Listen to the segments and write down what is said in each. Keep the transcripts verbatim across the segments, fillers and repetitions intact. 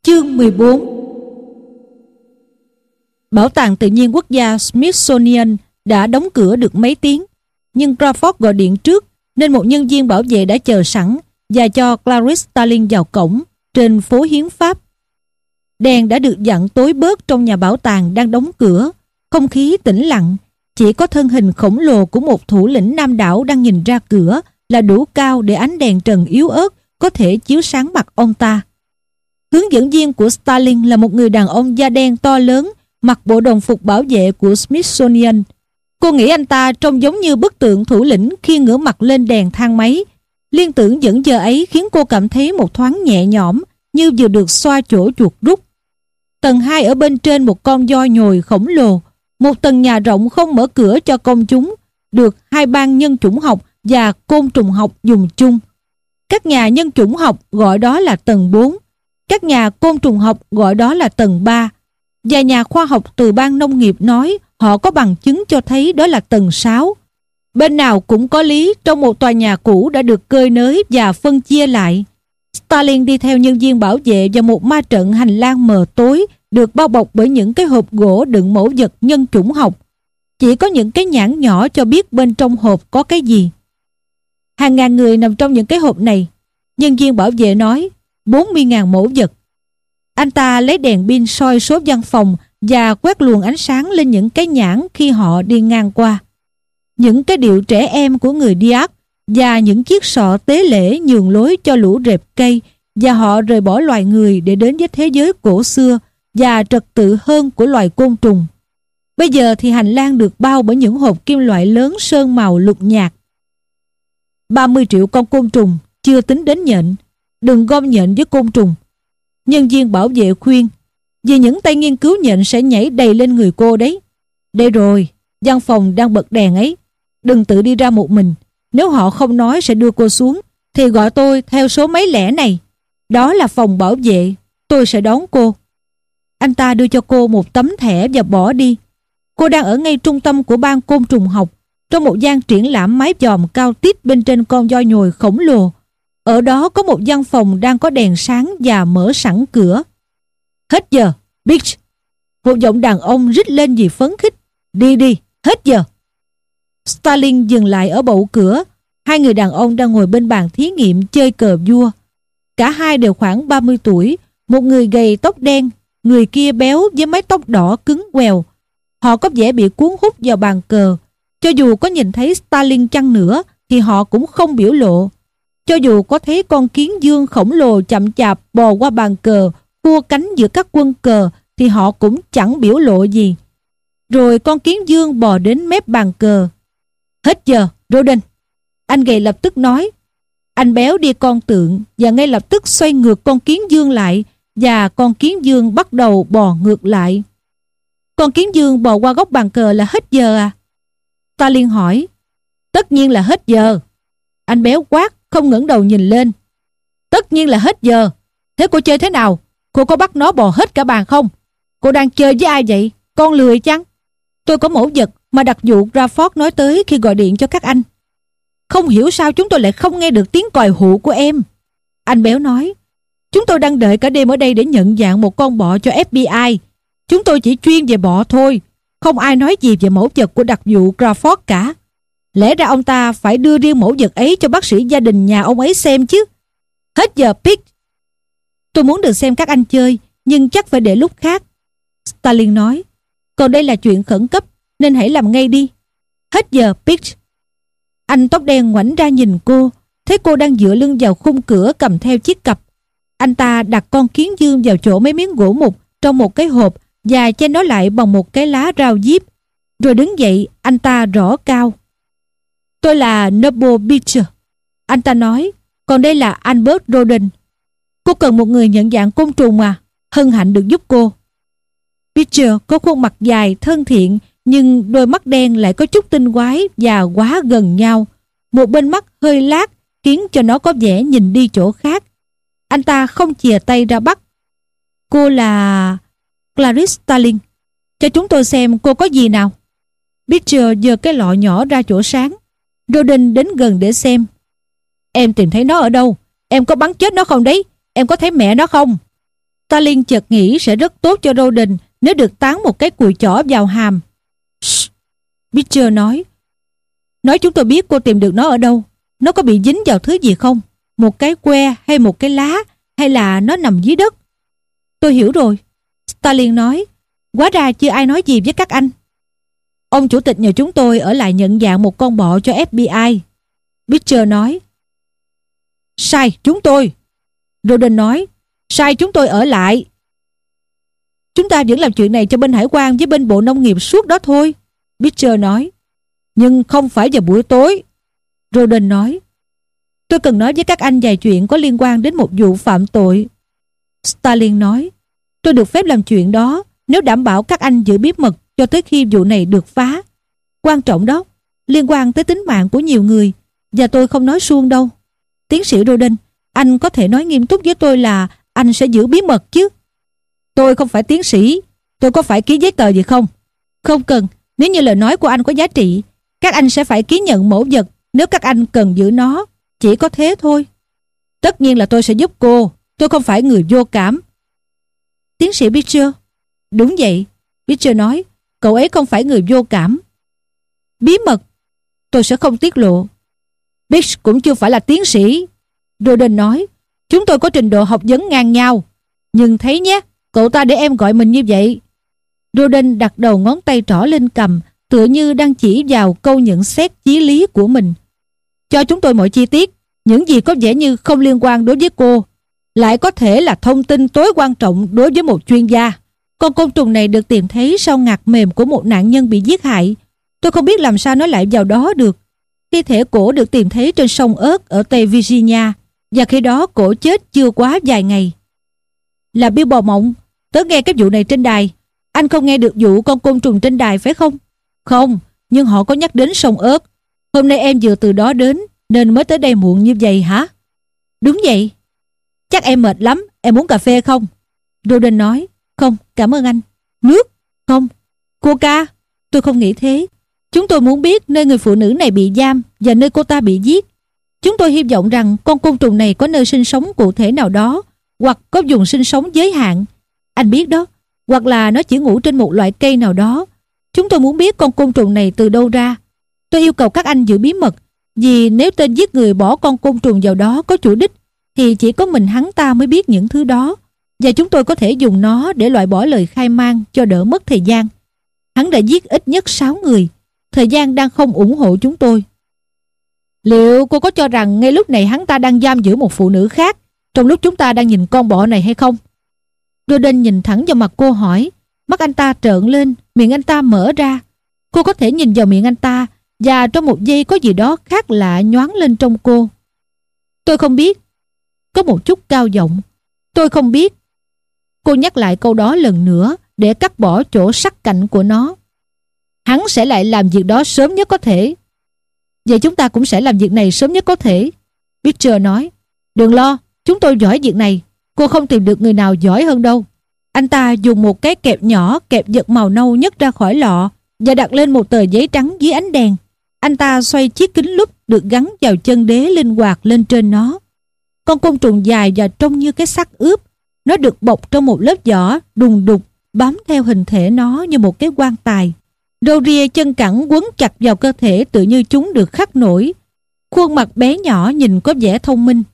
Chương mười bốn. Bảo tàng tự nhiên quốc gia Smithsonian đã đóng cửa được mấy tiếng, nhưng Crawford gọi điện trước nên một nhân viên bảo vệ đã chờ sẵn và cho Clarice Starling vào cổng trên phố Hiến Pháp. Đèn đã được dặn tối bớt trong nhà bảo tàng đang đóng cửa, không khí tĩnh lặng, chỉ có thân hình khổng lồ của một thủ lĩnh Nam đảo đang nhìn ra cửa là đủ cao để ánh đèn trần yếu ớt có thể chiếu sáng mặt ông ta. Hướng dẫn viên của Starling là một người đàn ông da đen to lớn, mặc bộ đồng phục bảo vệ của Smithsonian. Cô nghĩ anh ta trông giống như bức tượng thủ lĩnh khi ngửa mặt lên đèn thang máy. Liên tưởng dẫn giờ ấy khiến cô cảm thấy một thoáng nhẹ nhõm, như vừa được xoa chỗ chuột rút. Tầng hai ở bên trên một con voi nhồi khổng lồ, một tầng nhà rộng không mở cửa cho công chúng, được hai ban nhân chủng học và côn trùng học dùng chung. Các nhà nhân chủng học gọi đó là tầng bốn, các nhà côn trùng học gọi đó là tầng ba, và nhà khoa học từ ban nông nghiệp nói họ có bằng chứng cho thấy đó là tầng sáu. Bên nào cũng có lý trong một tòa nhà cũ đã được cơi nới và phân chia lại. Starling đi theo nhân viên bảo vệ vào một ma trận hành lang mờ tối được bao bọc bởi những cái hộp gỗ đựng mẫu vật nhân chủng học. Chỉ có những cái nhãn nhỏ cho biết bên trong hộp có cái gì. Hàng ngàn người nằm trong những cái hộp này. Nhân viên bảo vệ nói bốn mươi nghìn mẫu vật. Anh ta lấy đèn pin soi số văn phòng và quét luồng ánh sáng lên những cái nhãn khi họ đi ngang qua. Những cái điệu trẻ em của người Diaz và những chiếc sọ tế lễ nhường lối cho lũ rệp cây, và họ rời bỏ loài người để đến với thế giới cổ xưa và trật tự hơn của loài côn trùng. Bây giờ thì hành lang được bao bởi những hộp kim loại lớn sơn màu lục nhạt. ba mươi triệu con côn trùng, chưa tính đến nhện. Đừng gom nhện với côn trùng. Nhân viên bảo vệ khuyên, vì những tay nghiên cứu nhện sẽ nhảy đầy lên người cô đấy. Đây rồi, văn phòng đang bật đèn ấy. Đừng tự đi ra một mình. Nếu họ không nói sẽ đưa cô xuống, thì gọi tôi theo số mấy lẻ này. Đó là phòng bảo vệ. Tôi sẽ đón cô. Anh ta đưa cho cô một tấm thẻ và bỏ đi. Cô đang ở ngay trung tâm của ban côn trùng học, trong một gian triển lãm mái chòm cao tít bên trên con voi nhồi khổng lồ. Ở đó có một văn phòng đang có đèn sáng và mở sẵn cửa. Hết giờ, bitch! Một giọng đàn ông rít lên vì phấn khích. Đi đi, hết giờ! Starling dừng lại ở bậu cửa. Hai người đàn ông đang ngồi bên bàn thí nghiệm chơi cờ vua. Cả hai đều khoảng ba mươi tuổi. Một người gầy tóc đen, người kia béo với mái tóc đỏ cứng quèo. Họ có vẻ bị cuốn hút vào bàn cờ. Cho dù có nhìn thấy Starling chăng nữa thì họ cũng không biểu lộ. Cho dù có thấy con kiến dương khổng lồ chậm chạp bò qua bàn cờ, cua cánh giữa các quân cờ, thì họ cũng chẳng biểu lộ gì. Rồi con kiến dương bò đến mép bàn cờ. Hết giờ, Roden! Anh gầy lập tức nói. Anh béo đi con tượng và ngay lập tức xoay ngược con kiến dương lại, và con kiến dương bắt đầu bò ngược lại. Con kiến dương bò qua góc bàn cờ là hết giờ à? Starling hỏi. Tất nhiên là hết giờ. Anh béo quát, không ngẩng đầu nhìn lên. Tất nhiên là hết giờ. Thế cô chơi thế nào? Cô có bắt nó bò hết cả bàn không? Cô đang chơi với ai vậy? Con lười chăng? Tôi có mẫu vật mà đặc vụ Crawford nói tới khi gọi điện cho các anh. Không hiểu sao chúng tôi lại không nghe được tiếng còi hụ của em. Anh béo nói. Chúng tôi đang đợi cả đêm ở đây để nhận dạng một con bọ cho ép bê i. Chúng tôi chỉ chuyên về bọ thôi. Không ai nói gì về mẫu vật của đặc vụ Crawford cả. Lẽ ra ông ta phải đưa riêng mẫu vật ấy cho bác sĩ gia đình nhà ông ấy xem chứ. Hết giờ, Pick! Tôi muốn được xem các anh chơi, nhưng chắc phải để lúc khác. Starling nói. Còn đây là chuyện khẩn cấp, nên hãy làm ngay đi. Hết giờ, Pick! Anh tóc đen ngoảnh ra nhìn cô, thấy cô đang dựa lưng vào khung cửa cầm theo chiếc cặp. Anh ta đặt con kiến dương vào chỗ mấy miếng gỗ mục trong một cái hộp và che nó lại bằng một cái lá rau diếp. Rồi đứng dậy, anh ta rõ cao. Tôi là Noble Beecher. Anh ta nói. Còn đây là Albert Roden. Cô cần một người nhận dạng côn trùng à? Hân hạnh được giúp cô. Beecher có khuôn mặt dài, thân thiện, nhưng đôi mắt đen lại có chút tinh quái và quá gần nhau. Một bên mắt hơi lác khiến cho nó có vẻ nhìn đi chỗ khác. Anh ta không chìa tay ra bắt. Cô là Clarice Starling. Cho chúng tôi xem cô có gì nào. Beecher giơ cái lọ nhỏ ra chỗ sáng. Roden đến gần để xem. Em tìm thấy nó ở đâu? Em có bắn chết nó không đấy? Em có thấy mẹ nó không? Stalin chợt nghĩ sẽ rất tốt cho Roden nếu được tán một cái cùi chỏ vào hàm. Shh, Beecher nói. Nói chúng tôi biết cô tìm được nó ở đâu. Nó có bị dính vào thứ gì không? Một cái que hay một cái lá, hay là nó nằm dưới đất? Tôi hiểu rồi, Stalin nói. Hóa ra chưa ai nói gì với các anh. Ông chủ tịch nhờ chúng tôi ở lại nhận dạng một con bọ cho ép bê i, Beecher nói. Sai chúng tôi, Roden nói. Sai chúng tôi ở lại. Chúng ta vẫn làm chuyện này cho bên hải quan với bên bộ nông nghiệp suốt đó thôi, Beecher nói. Nhưng không phải vào buổi tối, Roden nói. Tôi cần nói với các anh vài chuyện có liên quan đến một vụ phạm tội, Stalin nói. Tôi được phép làm chuyện đó nếu đảm bảo các anh giữ bí mật cho tới khi vụ này được phá. Quan trọng đó, liên quan tới tính mạng của nhiều người, và tôi không nói suông đâu. Tiến sĩ Roden, anh có thể nói nghiêm túc với tôi là anh sẽ giữ bí mật chứ? Tôi không phải tiến sĩ, tôi có phải ký giấy tờ gì không? Không cần, nếu như lời nói của anh có giá trị, các anh sẽ phải ký nhận mẫu vật nếu các anh cần giữ nó. Chỉ có thế thôi. Tất nhiên là tôi sẽ giúp cô, tôi không phải người vô cảm. Tiến sĩ Beecher? Đúng vậy, Beecher nói. Cậu ấy không phải người vô cảm. Bí mật tôi sẽ không tiết lộ. Beach cũng chưa phải là tiến sĩ, Roden nói. Chúng tôi có trình độ học vấn ngang nhau. Nhưng thấy nhé, cậu ta để em gọi mình như vậy. Roden đặt đầu ngón tay trỏ lên cằm, tựa như đang chỉ vào câu nhận xét chí lý của mình. Cho chúng tôi mọi chi tiết. Những gì có vẻ như không liên quan đối với cô lại có thể là thông tin tối quan trọng đối với một chuyên gia. Con côn trùng này được tìm thấy sau ngạc mềm của một nạn nhân bị giết hại. Tôi không biết làm sao nó lại vào đó được. Thi thể cổ được tìm thấy trên sông ớt ở Tây Virginia, và khi đó cổ chết chưa quá vài ngày. Là Bill bò mộng. Tớ nghe cái vụ này trên đài. Anh không nghe được vụ con côn trùng trên đài phải không? Không, nhưng họ có nhắc đến sông ớt. Hôm nay em vừa từ đó đến nên mới tới đây muộn như vậy hả? Đúng vậy. Chắc em mệt lắm. Em muốn cà phê không? Roden nói. Không, cảm ơn anh. Nước? Không. Coca? Tôi không nghĩ thế. Chúng tôi muốn biết nơi người phụ nữ này bị giam và nơi cô ta bị giết. Chúng tôi hy vọng rằng con côn trùng này có nơi sinh sống cụ thể nào đó, hoặc có vùng sinh sống giới hạn. Anh biết đó. Hoặc là nó chỉ ngủ trên một loại cây nào đó. Chúng tôi muốn biết con côn trùng này từ đâu ra. Tôi yêu cầu các anh giữ bí mật, vì nếu tên giết người bỏ con côn trùng vào đó có chủ đích, thì chỉ có mình hắn ta mới biết những thứ đó, và chúng tôi có thể dùng nó để loại bỏ lời khai man cho đỡ mất thời gian. Hắn đã giết ít nhất sáu người. Thời gian đang không ủng hộ chúng tôi. Liệu cô có cho rằng ngay lúc này hắn ta đang giam giữ một phụ nữ khác trong lúc chúng ta đang nhìn con bọ này hay không? Roden nhìn thẳng vào mặt cô hỏi. Mắt anh ta trợn lên, miệng anh ta mở ra. Cô có thể nhìn vào miệng anh ta, và trong một giây có gì đó khác lạ nhoáng lên trong cô. Tôi không biết. Có một chút cao giọng. Tôi không biết. Cô nhắc lại câu đó lần nữa để cắt bỏ chỗ sắc cạnh của nó. Hắn sẽ lại làm việc đó sớm nhất có thể. Vậy chúng ta cũng sẽ làm việc này sớm nhất có thể, Beecher nói. Đừng lo, chúng tôi giỏi việc này. Cô không tìm được người nào giỏi hơn đâu. Anh ta dùng một cái kẹp nhỏ kẹp vật màu nâu nhấc ra khỏi lọ và đặt lên một tờ giấy trắng dưới ánh đèn. Anh ta xoay chiếc kính lúp được gắn vào chân đế linh hoạt lên trên nó. Con côn trùng dài và trông như cái xác ướp. Nó được bọc trong một lớp vỏ đùng đục, bám theo hình thể nó như một cái quan tài. Râu ria chân cẳng quấn chặt vào cơ thể tự như chúng được khắc nổi. Khuôn mặt bé nhỏ nhìn có vẻ thông minh.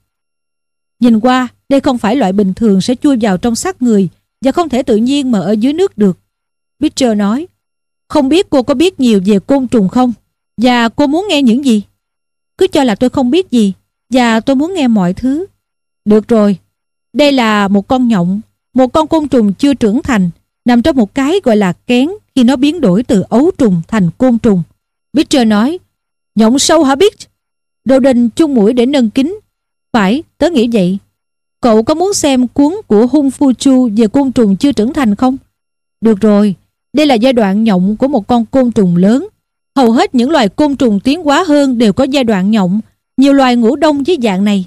Nhìn qua, đây không phải loại bình thường sẽ chui vào trong xác người và không thể tự nhiên mà ở dưới nước được, Beecher nói. Không biết cô có biết nhiều về côn trùng không? Và cô muốn nghe những gì? Cứ cho là tôi không biết gì, và tôi muốn nghe mọi thứ. Được rồi. Đây là một con nhộng, một con côn trùng chưa trưởng thành, nằm trong một cái gọi là kén khi nó biến đổi từ ấu trùng thành côn trùng. Beecher nói. Nhộng sâu hả Beach? Roden chung mũi để nâng kính. Phải, tớ nghĩ vậy. Cậu có muốn xem cuốn của Hung Fu Chu về côn trùng chưa trưởng thành không? Được rồi, đây là giai đoạn nhộng của một con côn trùng lớn. Hầu hết những loài côn trùng tiến hóa hơn đều có giai đoạn nhộng. Nhiều loài ngủ đông với dạng này.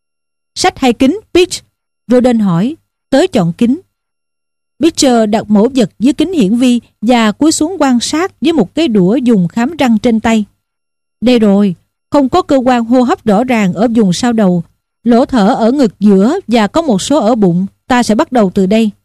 Sách hay kính, Beach? Roden hỏi. Tớ chọn kính. Beecher đặt mẫu vật dưới kính hiển vi và cúi xuống quan sát với một cái đũa dùng khám răng trên tay. Đây rồi, không có cơ quan hô hấp rõ ràng ở vùng sau đầu, lỗ thở ở ngực giữa và có một số ở bụng, ta sẽ bắt đầu từ đây.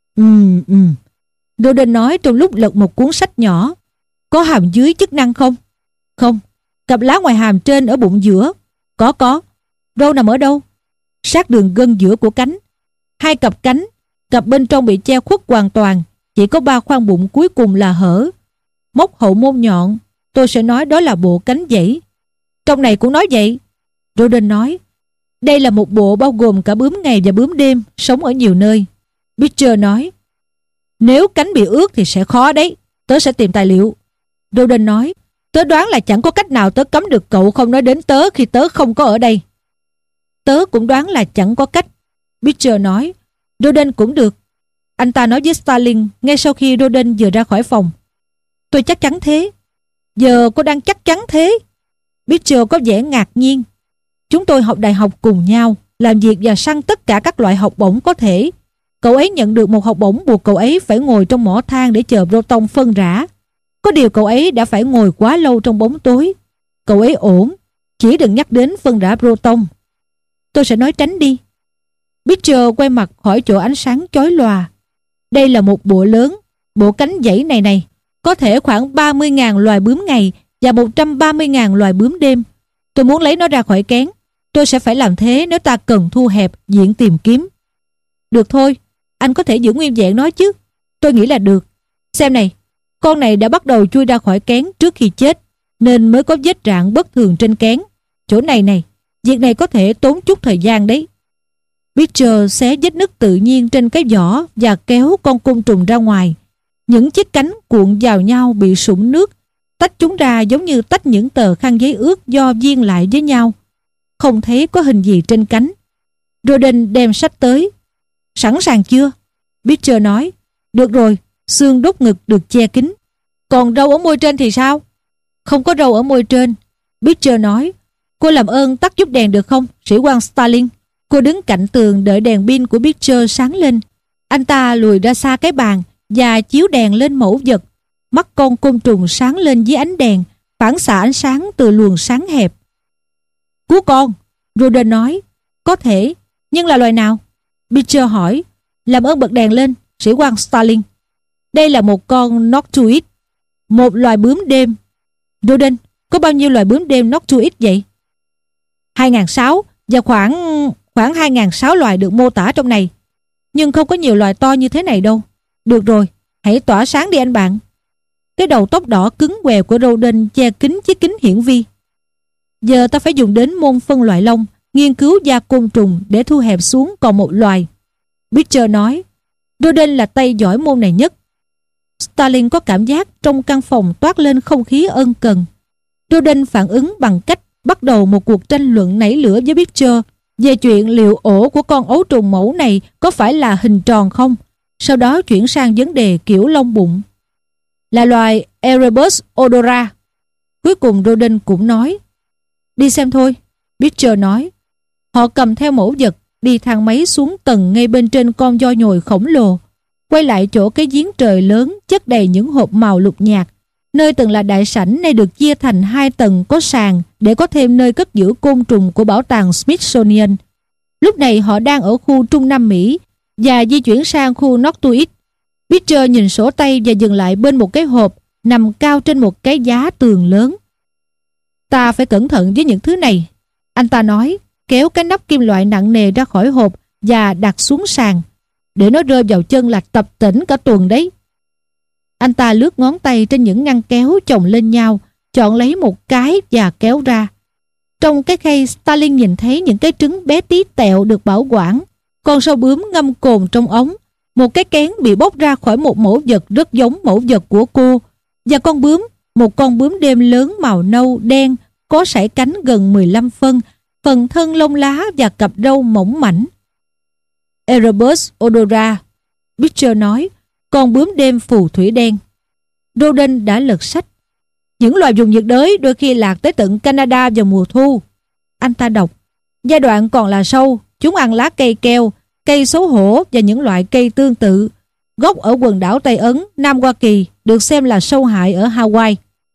Ừm, ừm. Roden nói trong lúc lật một cuốn sách nhỏ. Có hàm dưới chức năng không? Không. Cặp lá ngoài hàm trên ở bụng giữa. Có có. Râu nằm ở đâu? Sát đường gân giữa của cánh. Hai cặp cánh, cặp bên trong bị che khuất hoàn toàn, chỉ có ba khoang bụng cuối cùng là hở. Móc hậu môn nhọn, tôi sẽ nói đó là bộ cánh dãy. Trong này cũng nói vậy. Roden nói, đây là một bộ bao gồm cả bướm ngày và bướm đêm, sống ở nhiều nơi. Beecher nói, nếu cánh bị ướt thì sẽ khó đấy, tớ sẽ tìm tài liệu. Roden nói, tớ đoán là chẳng có cách nào tớ cấm được cậu không nói đến tớ khi tớ không có ở đây. Tớ cũng đoán là chẳng có cách. Beecher nói, Roden cũng được. Anh ta nói với Starling ngay sau khi Roden vừa ra khỏi phòng. Tôi chắc chắn thế. Giờ cô đang chắc chắn thế? Beecher có vẻ ngạc nhiên. Chúng tôi học đại học cùng nhau, làm việc và săn tất cả các loại học bổng có thể. Cậu ấy nhận được một học bổng buộc cậu ấy phải ngồi trong mỏ than để chờ Proton phân rã. Có điều cậu ấy đã phải ngồi quá lâu trong bóng tối. Cậu ấy ổn, chỉ đừng nhắc đến phân rã Proton. Tôi sẽ nói tránh đi. Beecher quay mặt khỏi chỗ ánh sáng chói lòa. Đây là một bộ lớn, bộ cánh dãy này này, có thể khoảng ba mươi nghìn loài bướm ngày và một trăm ba mươi nghìn loài bướm đêm. Tôi muốn lấy nó ra khỏi kén. Tôi sẽ phải làm thế nếu ta cần thu hẹp diện tìm kiếm. Được thôi, anh có thể giữ nguyên vẹn nó chứ? Tôi nghĩ là được. Xem này, con này đã bắt đầu chui ra khỏi kén trước khi chết, nên mới có vết rạn bất thường trên kén. Chỗ này này, việc này có thể tốn chút thời gian đấy. Beecher xé vết nứt tự nhiên trên cái vỏ và kéo con côn trùng ra ngoài. Những chiếc cánh cuộn vào nhau bị sũng nước, tách chúng ra giống như tách những tờ khăn giấy ướt do viên lại với nhau. Không thấy có hình gì trên cánh. Roden đem sách tới. Sẵn sàng chưa? Beecher nói. Được rồi, xương đốt ngực được che kín. Còn râu ở môi trên thì sao? Không có râu ở môi trên. Beecher nói. Cô làm ơn tắt giúp đèn được không, sĩ quan Starling? Cô đứng cạnh tường đợi đèn pin của Beecher sáng lên. Anh ta lùi ra xa cái bàn và chiếu đèn lên mẫu vật. Mắt con côn trùng sáng lên dưới ánh đèn, phản xạ ánh sáng từ luồng sáng hẹp. Cứu con, Roden nói. Có thể, nhưng là loài nào? Beecher hỏi. Làm ơn bật đèn lên, sĩ quan Starling. Đây là một con Noctuid, một loài bướm đêm. Roden, có bao nhiêu loài bướm đêm Noctuid vậy? hai nghìn sáu và khoảng khoảng hai nghìn sáu loài được mô tả trong này. Nhưng không có nhiều loài to như thế này đâu. Được rồi, hãy tỏa sáng đi anh bạn. Cái đầu tóc đỏ cứng què của Roden che kín chiếc kính hiển vi. Giờ ta phải dùng đến môn phân loại lông, nghiên cứu da côn trùng để thu hẹp xuống còn một loài. Beecher nói. Roden là tay giỏi môn này nhất. Starling có cảm giác trong căn phòng toát lên không khí ân cần. Roden phản ứng bằng cách bắt đầu một cuộc tranh luận nảy lửa với Beecher về chuyện liệu ổ của con ấu trùng mẫu này có phải là hình tròn không. Sau đó chuyển sang vấn đề kiểu lông bụng. Là loài Erebus odora. Cuối cùng Roden cũng nói. Đi xem thôi, Beecher nói. Họ cầm theo mẫu vật, đi thang máy xuống tầng ngay bên trên con voi nhồi khổng lồ, quay lại chỗ cái giếng trời lớn chất đầy những hộp màu lục nhạt, nơi từng là đại sảnh nay được chia thành hai tầng có sàn để có thêm nơi cất giữ côn trùng của bảo tàng Smithsonian. Lúc này họ đang ở khu Trung Nam Mỹ và di chuyển sang khu Noctuid. Beecher nhìn sổ tay và dừng lại bên một cái hộp nằm cao trên một cái giá tường lớn. Ta phải cẩn thận với những thứ này, anh ta nói, kéo cái nắp kim loại nặng nề ra khỏi hộp và đặt xuống sàn. Để nó rơi vào chân là tập tễnh cả tuần đấy. Anh ta lướt ngón tay trên những ngăn kéo chồng lên nhau, chọn lấy một cái và kéo ra. Trong cái khay, Starling nhìn thấy những cái trứng bé tí tẹo được bảo quản, con sâu bướm ngâm cồn trong ống, một cái kén bị bóc ra khỏi một mẫu vật rất giống mẫu vật của cô, và con bướm, một con bướm đêm lớn màu nâu đen, có sải cánh gần mười lăm phân, phần thân lông lá và cặp râu mỏng mảnh. Erebus odora, Beecher nói, con bướm đêm phù thủy đen. Roden đã lật sách. Những loài vùng nhiệt đới đôi khi lạc tới tận Canada vào mùa thu. Anh ta đọc. Giai đoạn còn là sâu, chúng ăn lá cây keo, cây xấu hổ và những loại cây tương tự. Gốc ở quần đảo Tây Ấn, Nam Hoa Kỳ, được xem là sâu hại ở Hawaii.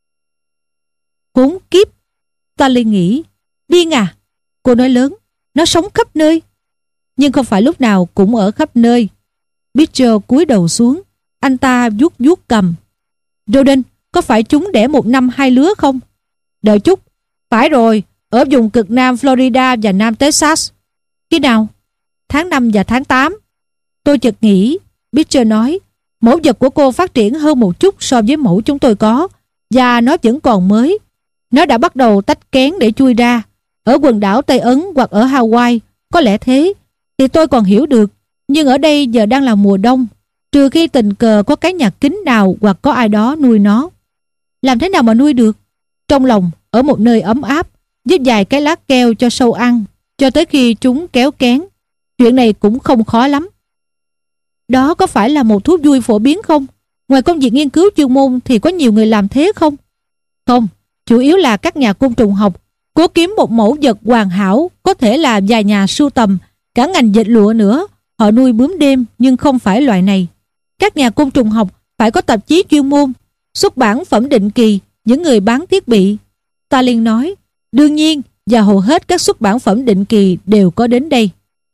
Khốn kiếp, Starling nghĩ. Điên à? Cô nói lớn. Nó sống khắp nơi. nhưng không phải lúc nào cũng ở khắp nơi. Pitcher cúi đầu xuống, anh ta vuốt vuốt cầm. Roden, có phải chúng đẻ một năm hai lứa không? Đợi chút, phải rồi, ở vùng cực nam Florida và nam Texas. Khi nào? Tháng năm và tháng tám. Tôi chợt nghĩ, Pitcher nói, mẫu vật của cô phát triển hơn một chút so với mẫu chúng tôi có, và nó vẫn còn mới. Nó đã bắt đầu tách kén để chui ra. Ở quần đảo Tây Ấn hoặc ở Hawaii, có lẽ thế, thì tôi còn hiểu được. Nhưng ở đây giờ đang là mùa đông, trừ khi tình cờ có cái nhà kính nào hoặc có ai đó nuôi nó. Làm thế nào mà nuôi được? Trong lòng, ở một nơi ấm áp, với vài cái lá keo cho sâu ăn, cho tới khi chúng kéo kén. Chuyện này cũng không khó lắm. Đó có phải là một thú vui phổ biến không? Ngoài công việc nghiên cứu chuyên môn thì có nhiều người làm thế không? Không, chủ yếu là các nhà côn trùng học cố kiếm một mẫu vật hoàn hảo, có thể là vài nhà sưu tầm, cả ngành dệt lụa nữa. Họ nuôi bướm đêm nhưng không phải loại này. Các nhà côn trùng học phải có tạp chí chuyên môn, xuất bản phẩm định kỳ, những người bán thiết bị. Stalin nói, đương nhiên, và hầu hết các xuất bản phẩm định kỳ đều có đến đây.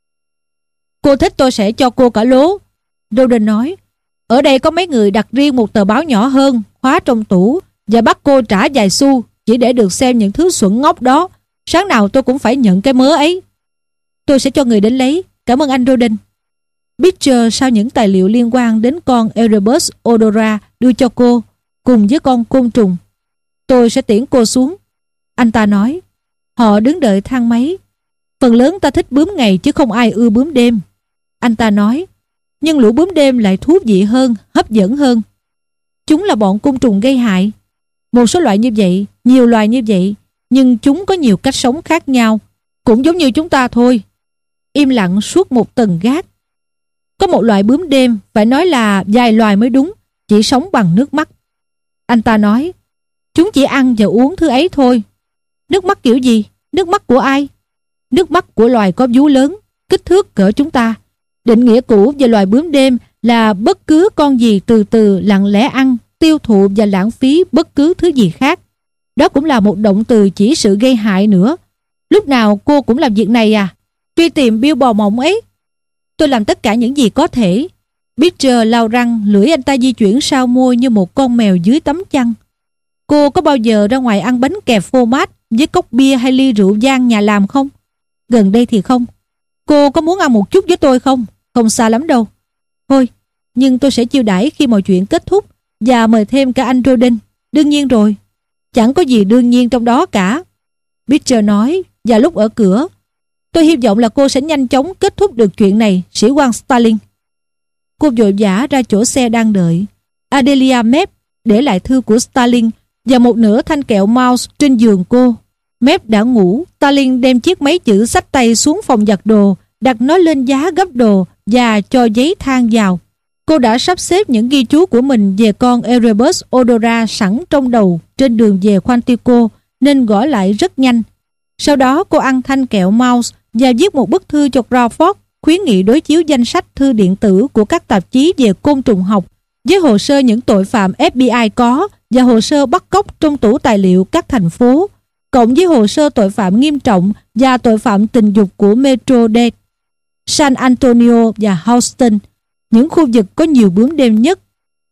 Cô thích tôi sẽ cho cô cả lố. Roden nói, ở đây có mấy người đặt riêng một tờ báo nhỏ hơn, khóa trong tủ, và bắt cô trả vài xu chỉ để được xem những thứ xuẩn ngốc đó. Sáng nào tôi cũng phải nhận cái mớ ấy. Tôi sẽ cho người đến lấy. Cảm ơn anh Roden. Pitcher sao những tài liệu liên quan đến con Erebus odora đưa cho cô, cùng với con côn trùng. Tôi sẽ tiễn cô xuống. Anh ta nói. Họ đứng đợi thang máy. Phần lớn ta thích bướm ngày chứ không ai ưa bướm đêm. Anh ta nói. Nhưng lũ bướm đêm lại thú vị hơn, hấp dẫn hơn. Chúng là bọn côn trùng gây hại. Một số loại như vậy, nhiều loài như vậy, nhưng chúng có nhiều cách sống khác nhau, cũng giống như chúng ta thôi. Im lặng suốt một tầng gác. Có một loại bướm đêm, phải nói là vài loài mới đúng, chỉ sống bằng nước mắt. Anh ta nói, chúng chỉ ăn và uống thứ ấy thôi. Nước mắt kiểu gì? Nước mắt của ai? Nước mắt của loài có vú lớn, kích thước cỡ chúng ta. Định nghĩa cũ về loài bướm đêm là bất cứ con gì từ từ lặng lẽ ăn, tiêu thụ và lãng phí bất cứ thứ gì khác. Đó cũng là một động từ chỉ sự gây hại nữa. Lúc nào cô cũng làm việc này à? Truy tìm Bill bò mộng ấy. Tôi làm tất cả những gì có thể. Pitcher lau răng, lưỡi anh ta di chuyển sau môi như một con mèo dưới tấm chăn. Cô có bao giờ ra ngoài ăn bánh kẹp phô mát với cốc bia hay ly rượu vang nhà làm không? Gần đây thì không. Cô có muốn ăn một chút với tôi không? Không xa lắm đâu. Thôi, nhưng tôi sẽ chiêu đãi khi mọi chuyện kết thúc và mời thêm cả anh Roden. Đương nhiên rồi. Chẳng có gì đương nhiên trong đó cả. Pitcher nói, và lúc ở cửa, tôi hy vọng là cô sẽ nhanh chóng kết thúc được chuyện này, sĩ quan Stalin. Cô vội vã ra chỗ xe đang đợi. Adelia Mep để lại thư của Stalin và một nửa thanh kẹo mouse trên giường cô. Mep đã ngủ. Stalin đem chiếc máy chữ xách tay xuống phòng giặt đồ, đặt nó lên giá gấp đồ và cho giấy than vào. Cô đã sắp xếp những ghi chú của mình về con Erebus odora sẵn trong đầu trên đường về Quantico, nên gõ lại rất nhanh. Sau đó cô ăn thanh kẹo mouse và viết một bức thư cho Crawford, khuyến nghị đối chiếu danh sách thư điện tử của các tạp chí về côn trùng học với hồ sơ những tội phạm ép bê i có và hồ sơ bắt cóc trong tủ tài liệu các thành phố, cộng với hồ sơ tội phạm nghiêm trọng và tội phạm tình dục của Metro-Dade, San Antonio và Houston, những khu vực có nhiều bướm đêm nhất.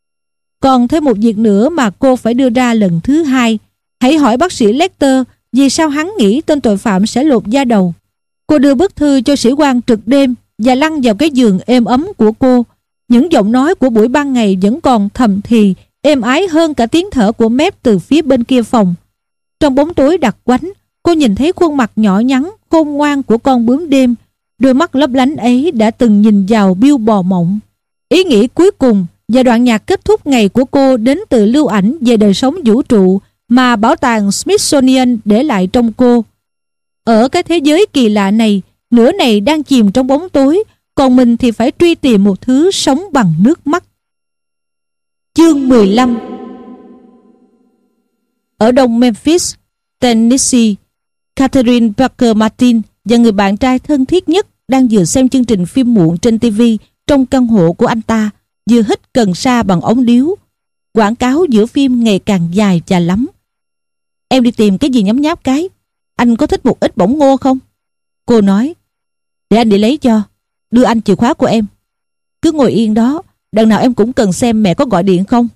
Còn thêm một việc nữa mà cô phải đưa ra lần thứ hai. Hãy hỏi bác sĩ Lecter vì sao hắn nghĩ tên tội phạm sẽ lột da đầu. Cô đưa bức thư cho sĩ quan trực đêm và lăn vào cái giường êm ấm của cô. Những giọng nói của buổi ban ngày vẫn còn thầm thì, êm ái hơn cả tiếng thở của Mep từ phía bên kia phòng. Trong bóng tối đặc quánh, cô nhìn thấy khuôn mặt nhỏ nhắn, khôn ngoan của con bướm đêm. Đôi mắt lấp lánh ấy đã từng nhìn vào Bill bò mộng. Ý nghĩ cuối cùng và đoạn nhạc kết thúc ngày của cô đến từ lưu ảnh về đời sống vũ trụ mà bảo tàng Smithsonian để lại trong cô. Ở cái thế giới kỳ lạ này, nửa này đang chìm trong bóng tối, còn mình thì phải truy tìm một thứ sống bằng nước mắt. Chương mười lăm. Ở đông Memphis, Tennessee, Catherine Parker Martin và người bạn trai thân thiết nhất đang vừa xem chương trình phim muộn trên ti vi trong căn hộ của anh ta, vừa hít cần sa bằng ống điếu. Quảng cáo giữa phim ngày càng dài và lắm. Em đi tìm cái gì nhấm nháp cái? Anh có thích một ít bỏng ngô không? Cô nói. Để anh đi lấy cho. đưa anh chìa khóa của em. Cứ ngồi yên đó, đằng nào em cũng cần xem mẹ có gọi điện không.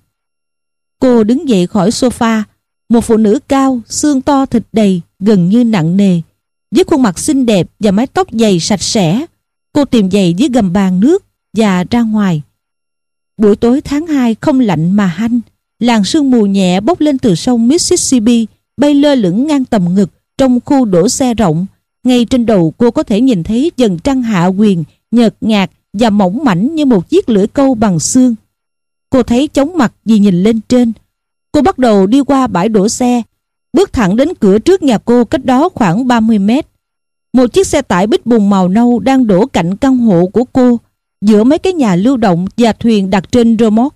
Cô đứng dậy khỏi sofa, một phụ nữ cao, xương to thịt đầy, gần như nặng nề, với khuôn mặt xinh đẹp và mái tóc dày sạch sẽ. Cô tìm giày dưới gầm bàn nước và ra ngoài. Buổi tối tháng hai không lạnh mà hanh. Làn sương mù nhẹ bốc lên từ sông Mississippi, bay lơ lửng ngang tầm ngực trong khu đỗ xe rộng. Ngay trên đầu cô có thể nhìn thấy dần trăng hạ quyền, nhợt nhạt và mỏng mảnh như một chiếc lưỡi câu bằng xương. Cô thấy chóng mặt vì nhìn lên trên. Cô bắt đầu đi qua bãi đổ xe, bước thẳng đến cửa trước nhà cô cách đó khoảng ba mươi mét. Một chiếc xe tải bít bùng màu nâu đang đổ cạnh căn hộ của cô, giữa mấy cái nhà lưu động và thuyền đặt trên rơ moóc.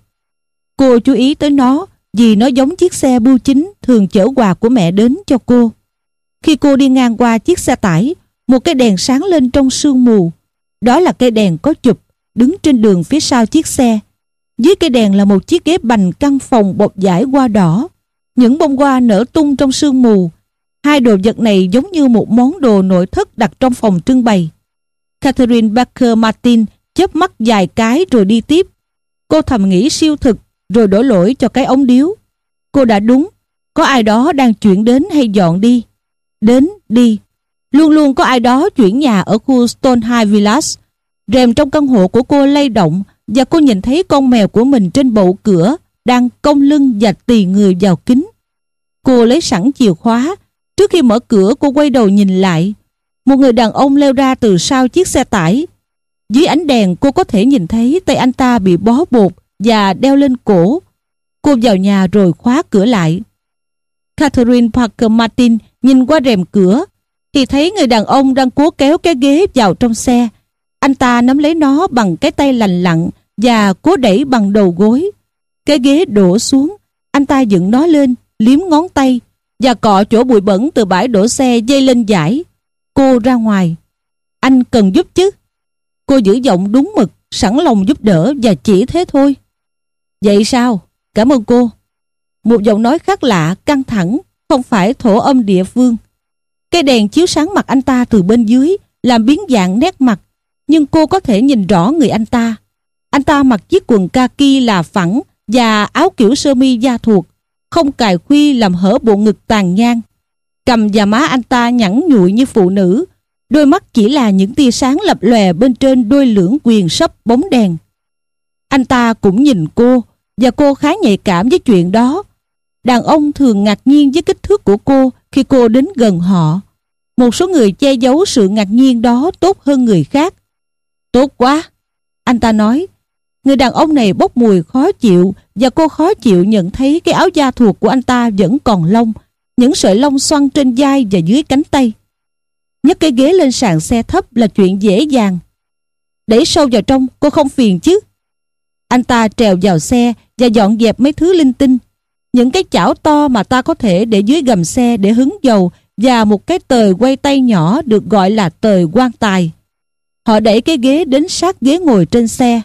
Cô chú ý tới nó vì nó giống chiếc xe bưu chính thường chở quà của mẹ đến cho cô. Khi cô đi ngang qua chiếc xe tải, một cái đèn sáng lên trong sương mù. Đó là cây đèn có chụp, đứng trên đường phía sau chiếc xe. Dưới cây đèn là một chiếc ghế bành căn phòng bọc vải hoa đỏ. Những bông hoa nở tung trong sương mù. Hai đồ vật này giống như một món đồ nội thất đặt trong phòng trưng bày. Catherine Baker Martin chớp mắt vài cái rồi đi tiếp. Cô thầm nghĩ siêu thực rồi đổ lỗi cho cái ống điếu. Cô đã đúng, có ai đó đang chuyển đến hay dọn đi. Đến, đi. Luôn luôn có ai đó chuyển nhà ở khu Stonehenge Village. Rèm trong căn hộ của cô lay động và cô nhìn thấy con mèo của mình trên bậu cửa đang cong lưng và tì người vào kính. Cô lấy sẵn chìa khóa. Trước khi mở cửa, cô quay đầu nhìn lại. Một người đàn ông leo ra từ sau chiếc xe tải. Dưới ánh đèn cô có thể nhìn thấy tay anh ta bị bó bột và đeo lên cổ. Cô vào nhà rồi khóa cửa lại. Catherine Parker Martin nhìn qua rèm cửa thì thấy người đàn ông đang cố kéo cái ghế vào trong xe. Anh ta nắm lấy nó bằng cái tay lành lặn và cố đẩy bằng đầu gối. Cái ghế đổ xuống. Anh ta dựng nó lên, liếm ngón tay và cọ chỗ bụi bẩn từ bãi đổ xe dây lên dải. Cô ra ngoài. Anh cần giúp chứ? Cô giữ giọng đúng mực, sẵn lòng giúp đỡ và chỉ thế thôi. Vậy sao? Cảm ơn cô. Một giọng nói khác lạ, căng thẳng, không phải thổ âm địa phương. Cây đèn chiếu sáng mặt anh ta từ bên dưới, làm biến dạng nét mặt, nhưng cô có thể nhìn rõ người anh ta. Anh ta mặc chiếc quần kaki là phẳng và áo kiểu sơ mi da thuộc, không cài khuy làm hở bộ ngực tàn nhang. Cằm và má anh ta nhẵn nhụi như phụ nữ, đôi mắt chỉ là những tia sáng lập lòe bên trên đôi lưỡng quyền sấp bóng đèn. Anh ta cũng nhìn cô, và cô khá nhạy cảm với chuyện đó. Đàn ông thường ngạc nhiên với kích thước của cô khi cô đến gần họ. Một số người che giấu sự ngạc nhiên đó tốt hơn người khác. Tốt quá, anh ta nói. Người đàn ông này bốc mùi khó chịu và cô khó chịu nhận thấy cái áo da thuộc của anh ta vẫn còn lông, những sợi lông xoăn trên vai và dưới cánh tay. Nhấc cái ghế lên sàn xe thấp là chuyện dễ dàng. Đẩy sâu vào trong, cô không phiền chứ? Anh ta trèo vào xe và dọn dẹp mấy thứ linh tinh. Những cái chảo to mà ta có thể để dưới gầm xe để hứng dầu và một cái tời quay tay nhỏ được gọi là tời quan tài. Họ đẩy cái ghế đến sát ghế ngồi trên xe.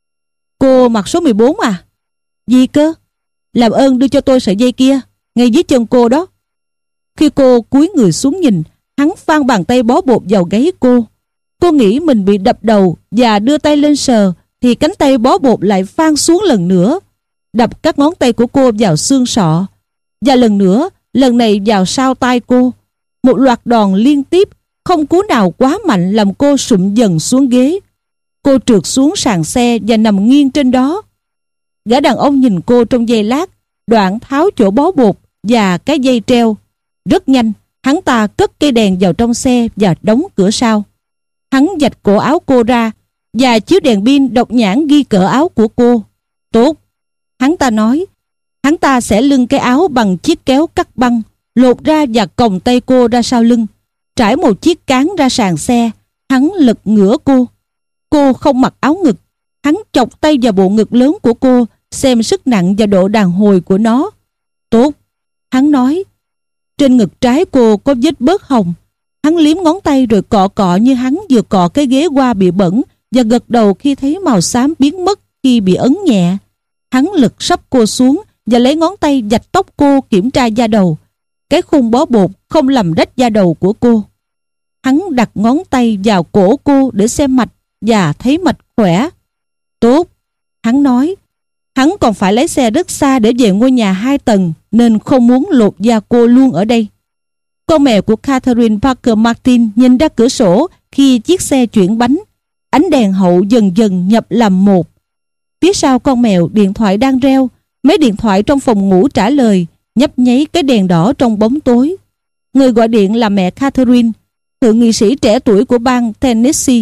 Cô mặc số mười bốn à? Gì cơ? Làm ơn đưa cho tôi sợi dây kia, ngay dưới chân cô đó. Khi cô cúi người xuống nhìn, hắn phang bàn tay bó bột vào gáy cô. Cô nghĩ mình bị đập đầu và đưa tay lên sờ thì cánh tay bó bột lại phang xuống lần nữa, đập các ngón tay của cô vào xương sọ. Và lần nữa, lần này vào sau tai cô. Một loạt đòn liên tiếp, không cú nào quá mạnh làm cô sụm dần xuống ghế. Cô trượt xuống sàn xe và nằm nghiêng trên đó. Gã đàn ông nhìn cô trong giây lát, đoạn tháo chỗ bó bột và cái dây treo. Rất nhanh, hắn ta cất cây đèn vào trong xe và đóng cửa sau. Hắn vạch cổ áo cô ra và chiếu đèn pin độc nhãn ghi cỡ áo của cô. Tốt, hắn ta nói. Hắn ta sẽ lưng cái áo bằng chiếc kéo cắt băng, lột ra và còng tay cô ra sau lưng, trải một chiếc cán ra sàn xe. Hắn lật ngửa cô. Cô không mặc áo ngực. Hắn chọc tay vào bộ ngực lớn của cô, xem sức nặng và độ đàn hồi của nó. Tốt, hắn nói. Trên ngực trái cô có vết bớt hồng. Hắn liếm ngón tay rồi cọ cọ như hắn vừa cọ cái ghế hoa bị bẩn và gật đầu khi thấy màu xám biến mất khi bị ấn nhẹ. Hắn lật sấp cô xuống và lấy ngón tay vạch tóc cô, kiểm tra da đầu. Cái khung bó bột không làm rách da đầu của cô. Hắn đặt ngón tay vào cổ cô để xem mạch và thấy mạch khỏe. Tốt, hắn nói. Hắn còn phải lái xe rất xa để về ngôi nhà hai tầng nên không muốn lột da cô luôn ở đây. Con mèo của Catherine Parker Martin nhìn ra cửa sổ khi chiếc xe chuyển bánh. Ánh đèn hậu dần dần nhập làm một. Phía sau con mèo điện thoại đang reo. Mấy điện thoại trong phòng ngủ trả lời, nhấp nháy cái đèn đỏ trong bóng tối. Người gọi điện là mẹ Catherine, thượng nghị sĩ trẻ tuổi của bang Tennessee.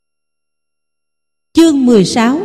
Chương mười sáu.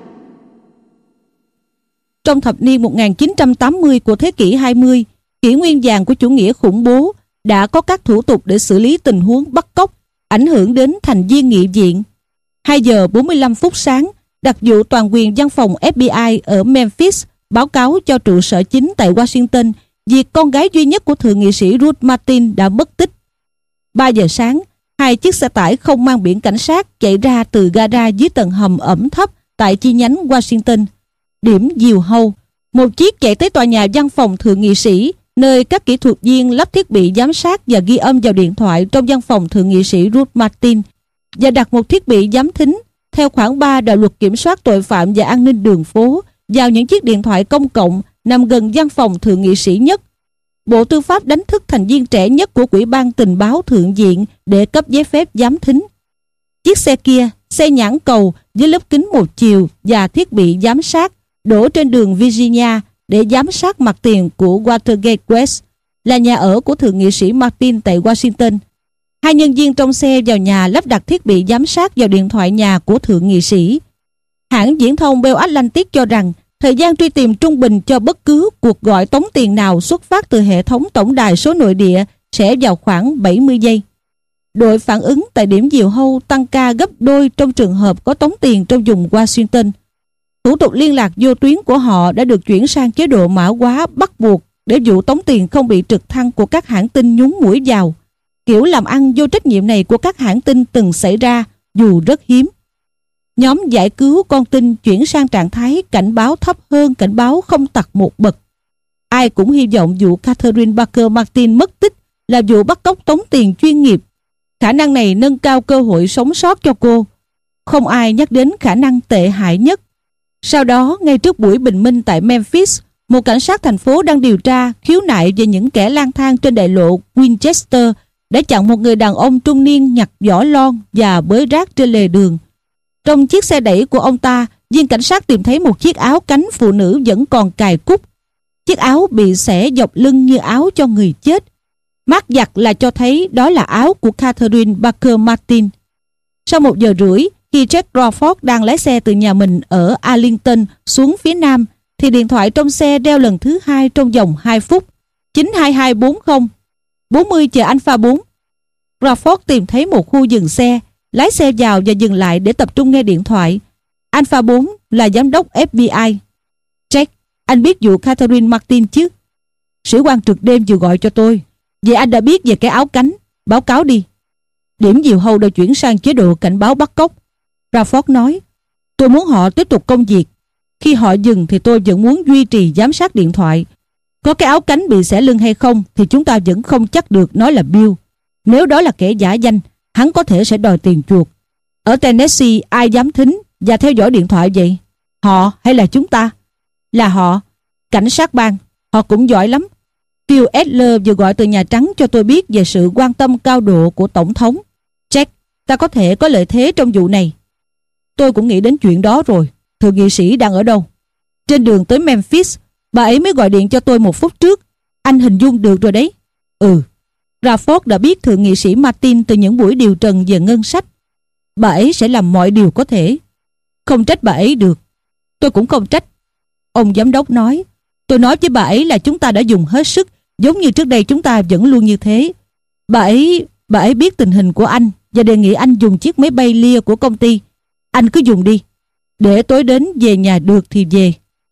Trong thập niên một nghìn chín trăm tám mươi của thế kỷ hai mươi, kỷ nguyên vàng của chủ nghĩa khủng bố, đã có các thủ tục để xử lý tình huống bắt cóc, ảnh hưởng đến thành viên nghị viện. hai giờ bốn mươi lăm phút sáng, đặc vụ toàn quyền văn phòng F B I ở Memphis báo cáo cho trụ sở chính tại Washington việc con gái duy nhất của thượng nghị sĩ Ruth Martin đã mất tích. ba giờ sáng, hai chiếc xe tải không mang biển cảnh sát chạy ra từ gara dưới tầng hầm ẩm thấp tại chi nhánh Washington. Điểm diều hâu, một chiếc chạy tới tòa nhà văn phòng thượng nghị sĩ, nơi các kỹ thuật viên lắp thiết bị giám sát và ghi âm vào điện thoại trong văn phòng thượng nghị sĩ Ruth Martin, và đặt một thiết bị giám thính theo khoản ba đạo luật kiểm soát tội phạm và an ninh đường phố vào những chiếc điện thoại công cộng nằm gần văn phòng thượng nghị sĩ nhất. Bộ Tư pháp đánh thức thành viên trẻ nhất của Ủy ban Tình báo Thượng viện để cấp giấy phép giám thính. Chiếc xe kia, xe nhãn cầu với lớp kính một chiều và thiết bị giám sát, đổ trên đường Virginia để giám sát mặt tiền của Watergate West, là nhà ở của thượng nghị sĩ Martin tại Washington. Hai nhân viên trong xe vào nhà lắp đặt thiết bị giám sát vào điện thoại nhà của thượng nghị sĩ. Hãng viễn thông Bell Atlantic cho rằng thời gian truy tìm trung bình cho bất cứ cuộc gọi tống tiền nào xuất phát từ hệ thống tổng đài số nội địa sẽ vào khoảng bảy mươi giây. Đội phản ứng tại điểm diều hâu tăng ca gấp đôi trong trường hợp có tống tiền trong vùng Washington. Thủ tục liên lạc vô tuyến của họ đã được chuyển sang chế độ mã hóa bắt buộc để vụ tống tiền không bị trực thăng của các hãng tin nhúng mũi vào. Kiểu làm ăn vô trách nhiệm này của các hãng tin từng xảy ra dù rất hiếm. Nhóm giải cứu con tin chuyển sang trạng thái cảnh báo thấp hơn cảnh báo không tặc một bậc. Ai cũng hy vọng vụ Catherine Parker Martin mất tích là vụ bắt cóc tống tiền chuyên nghiệp. Khả năng này nâng cao cơ hội sống sót cho cô. Không ai nhắc đến khả năng tệ hại nhất. Sau đó, ngay trước buổi bình minh tại Memphis, một cảnh sát thành phố đang điều tra khiếu nại về những kẻ lang thang trên đại lộ Winchester đã chặn một người đàn ông trung niên nhặt vỏ lon và bới rác trên lề đường. Trong chiếc xe đẩy của ông ta, viên cảnh sát tìm thấy một chiếc áo cánh phụ nữ vẫn còn cài cúc. Chiếc áo bị xẻ dọc lưng như áo cho người chết. Mác giặt là cho thấy đó là áo của Catherine Parker Martin. Sau một giờ rưỡi, khi Jack Crawford đang lái xe từ nhà mình ở Arlington xuống phía nam, thì điện thoại trong xe reo lần thứ hai trong vòng hai phút. chín hai hai bốn không. bốn mươi chờ Alpha bốn. Crawford tìm thấy một khu dừng xe, lái xe vào và dừng lại để tập trung nghe điện thoại. Alpha bốn là giám đốc F B I. Jack, anh biết vụ Catherine Martin chứ? Sĩ quan trực đêm vừa gọi cho tôi. Vậy anh đã biết về cái áo cánh. Báo cáo đi. Điểm diều hâu đã chuyển sang chế độ cảnh báo bắt cóc. Crawford nói, tôi muốn họ tiếp tục công việc. Khi họ dừng thì tôi vẫn muốn duy trì giám sát điện thoại. Có cái áo cánh bị xẻ lưng hay không thì chúng ta vẫn không chắc được nói là Bill. Nếu đó là kẻ giả danh, hắn có thể sẽ đòi tiền chuộc. Ở Tennessee ai dám thính và theo dõi điện thoại vậy? Họ hay là chúng ta? Là họ. Cảnh sát bang. Họ cũng giỏi lắm. Phil Adler vừa gọi từ Nhà Trắng cho tôi biết về sự quan tâm cao độ của Tổng thống. Jack, ta có thể có lợi thế trong vụ này. Tôi cũng nghĩ đến chuyện đó rồi. Thượng nghị sĩ đang ở đâu? Trên đường tới Memphis. Bà ấy mới gọi điện cho tôi một phút trước. Anh hình dung được rồi đấy. Ừ. Crawford đã biết thượng nghị sĩ Martin từ những buổi điều trần về ngân sách. Bà ấy sẽ làm mọi điều có thể. Không trách bà ấy được. Tôi cũng không trách. Ông giám đốc nói, tôi nói với bà ấy là chúng ta đã dùng hết sức, giống như trước đây chúng ta vẫn luôn như thế. Bà ấy, bà ấy biết tình hình của anh và đề nghị anh dùng chiếc máy bay Lear của công ty. Anh cứ dùng đi. Để tối đến về nhà được thì về.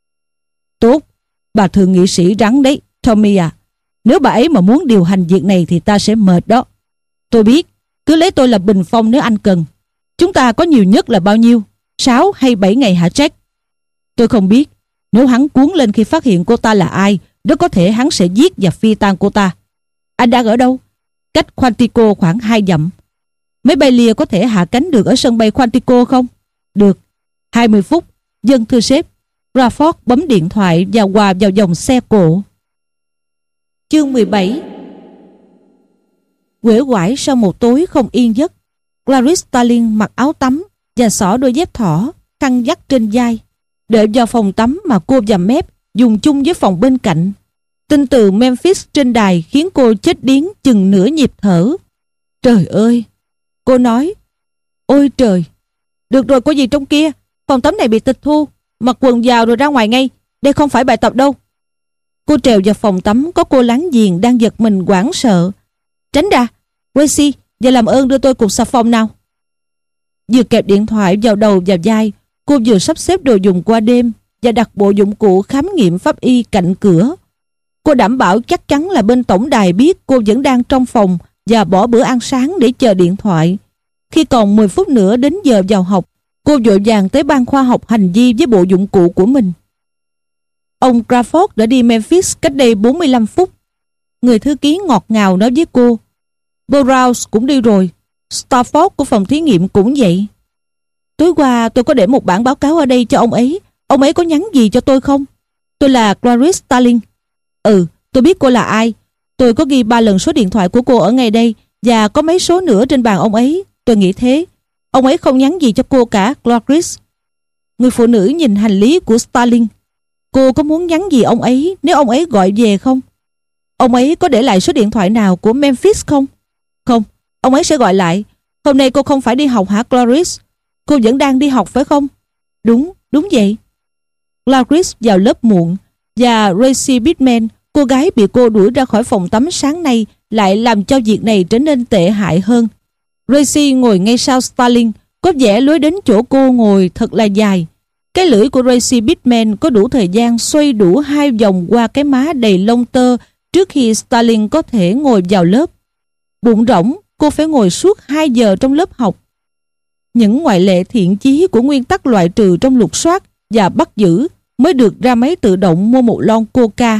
Tốt, bà thượng nghị sĩ rắn đấy, Tommy à. Nếu bà ấy mà muốn điều hành việc này thì ta sẽ mệt đó. Tôi biết, cứ lấy tôi là bình phong nếu anh cần. Chúng ta có nhiều nhất là bao nhiêu? Sáu hay bảy ngày hả Jack? Tôi không biết. Nếu hắn cuốn lên khi phát hiện cô ta là ai, rất có thể hắn sẽ giết và phi tang cô ta. Anh đang ở đâu? Cách Quantico khoảng hai dặm. Máy bay Lear có thể hạ cánh được ở sân bay Quantico không? Được. hai mươi phút. Dân thưa sếp. Crawford bấm điện thoại và hòa vào dòng xe cộ. Chương mười bảy. Uể oải sau một tối không yên giấc, Clarice Starling mặc áo tắm và xỏ đôi dép thỏ, khăn dắt trên vai, đợi vào phòng tắm mà cô và Mep dùng chung với phòng bên cạnh. Tin từ Memphis trên đài khiến cô chết điếng chừng nửa nhịp thở. Trời ơi! Cô nói. Ôi trời! Được rồi, có gì trong kia? Phòng tắm này bị tịch thu. Mặc quần vào rồi ra ngoài ngay. Đây không phải bài tập đâu. Cô trèo vào phòng tắm, có cô láng giềng đang giật mình hoảng sợ. Tránh ra! Gracie, và làm ơn đưa tôi cục xà phòng nào. Vừa kẹp điện thoại vào đầu và vai, cô vừa sắp xếp đồ dùng qua đêm và đặt bộ dụng cụ khám nghiệm pháp y cạnh cửa. Cô đảm bảo chắc chắn là bên tổng đài biết cô vẫn đang trong phòng và bỏ bữa ăn sáng để chờ điện thoại. Khi còn mười phút nữa đến giờ vào học, cô vội vàng tới ban khoa học hành vi với bộ dụng cụ của mình. Ông Crawford đã đi Memphis cách đây bốn mươi lăm phút. Người thư ký ngọt ngào nói với cô. Burroughs cũng đi rồi. Stafford của phòng thí nghiệm cũng vậy. Tối qua tôi có để một bản báo cáo ở đây cho ông ấy. Ông ấy có nhắn gì cho tôi không? Tôi là Clarice Starling. Ừ, tôi biết cô là ai. Tôi có ghi ba lần số điện thoại của cô ở ngay đây và có mấy số nữa trên bàn ông ấy. Tôi nghĩ thế. Ông ấy không nhắn gì cho cô cả, Clarice. Người phụ nữ nhìn hành lý của Starling. Cô có muốn nhắn gì ông ấy nếu ông ấy gọi về không? Ông ấy có để lại số điện thoại nào của Memphis không? Không, ông ấy sẽ gọi lại. Hôm nay cô không phải đi học hả Clarice? Cô vẫn đang đi học phải không? Đúng, đúng vậy. Clarice vào lớp muộn và Gracie Pittman, cô gái bị cô đuổi ra khỏi phòng tắm sáng nay, lại làm cho việc này trở nên tệ hại hơn. Gracie ngồi ngay sau Starling, có vẻ lối đến chỗ cô ngồi thật là dài. Cái lưỡi của Gracie Pittman có đủ thời gian xoay đủ hai vòng qua cái má đầy lông tơ trước khi Starling có thể ngồi vào lớp. Bụng rỗng, cô phải ngồi suốt hai giờ trong lớp học. Những ngoại lệ thiện chí của nguyên tắc loại trừ trong lục soát và bắt giữ mới được ra máy tự động mua một lon coca.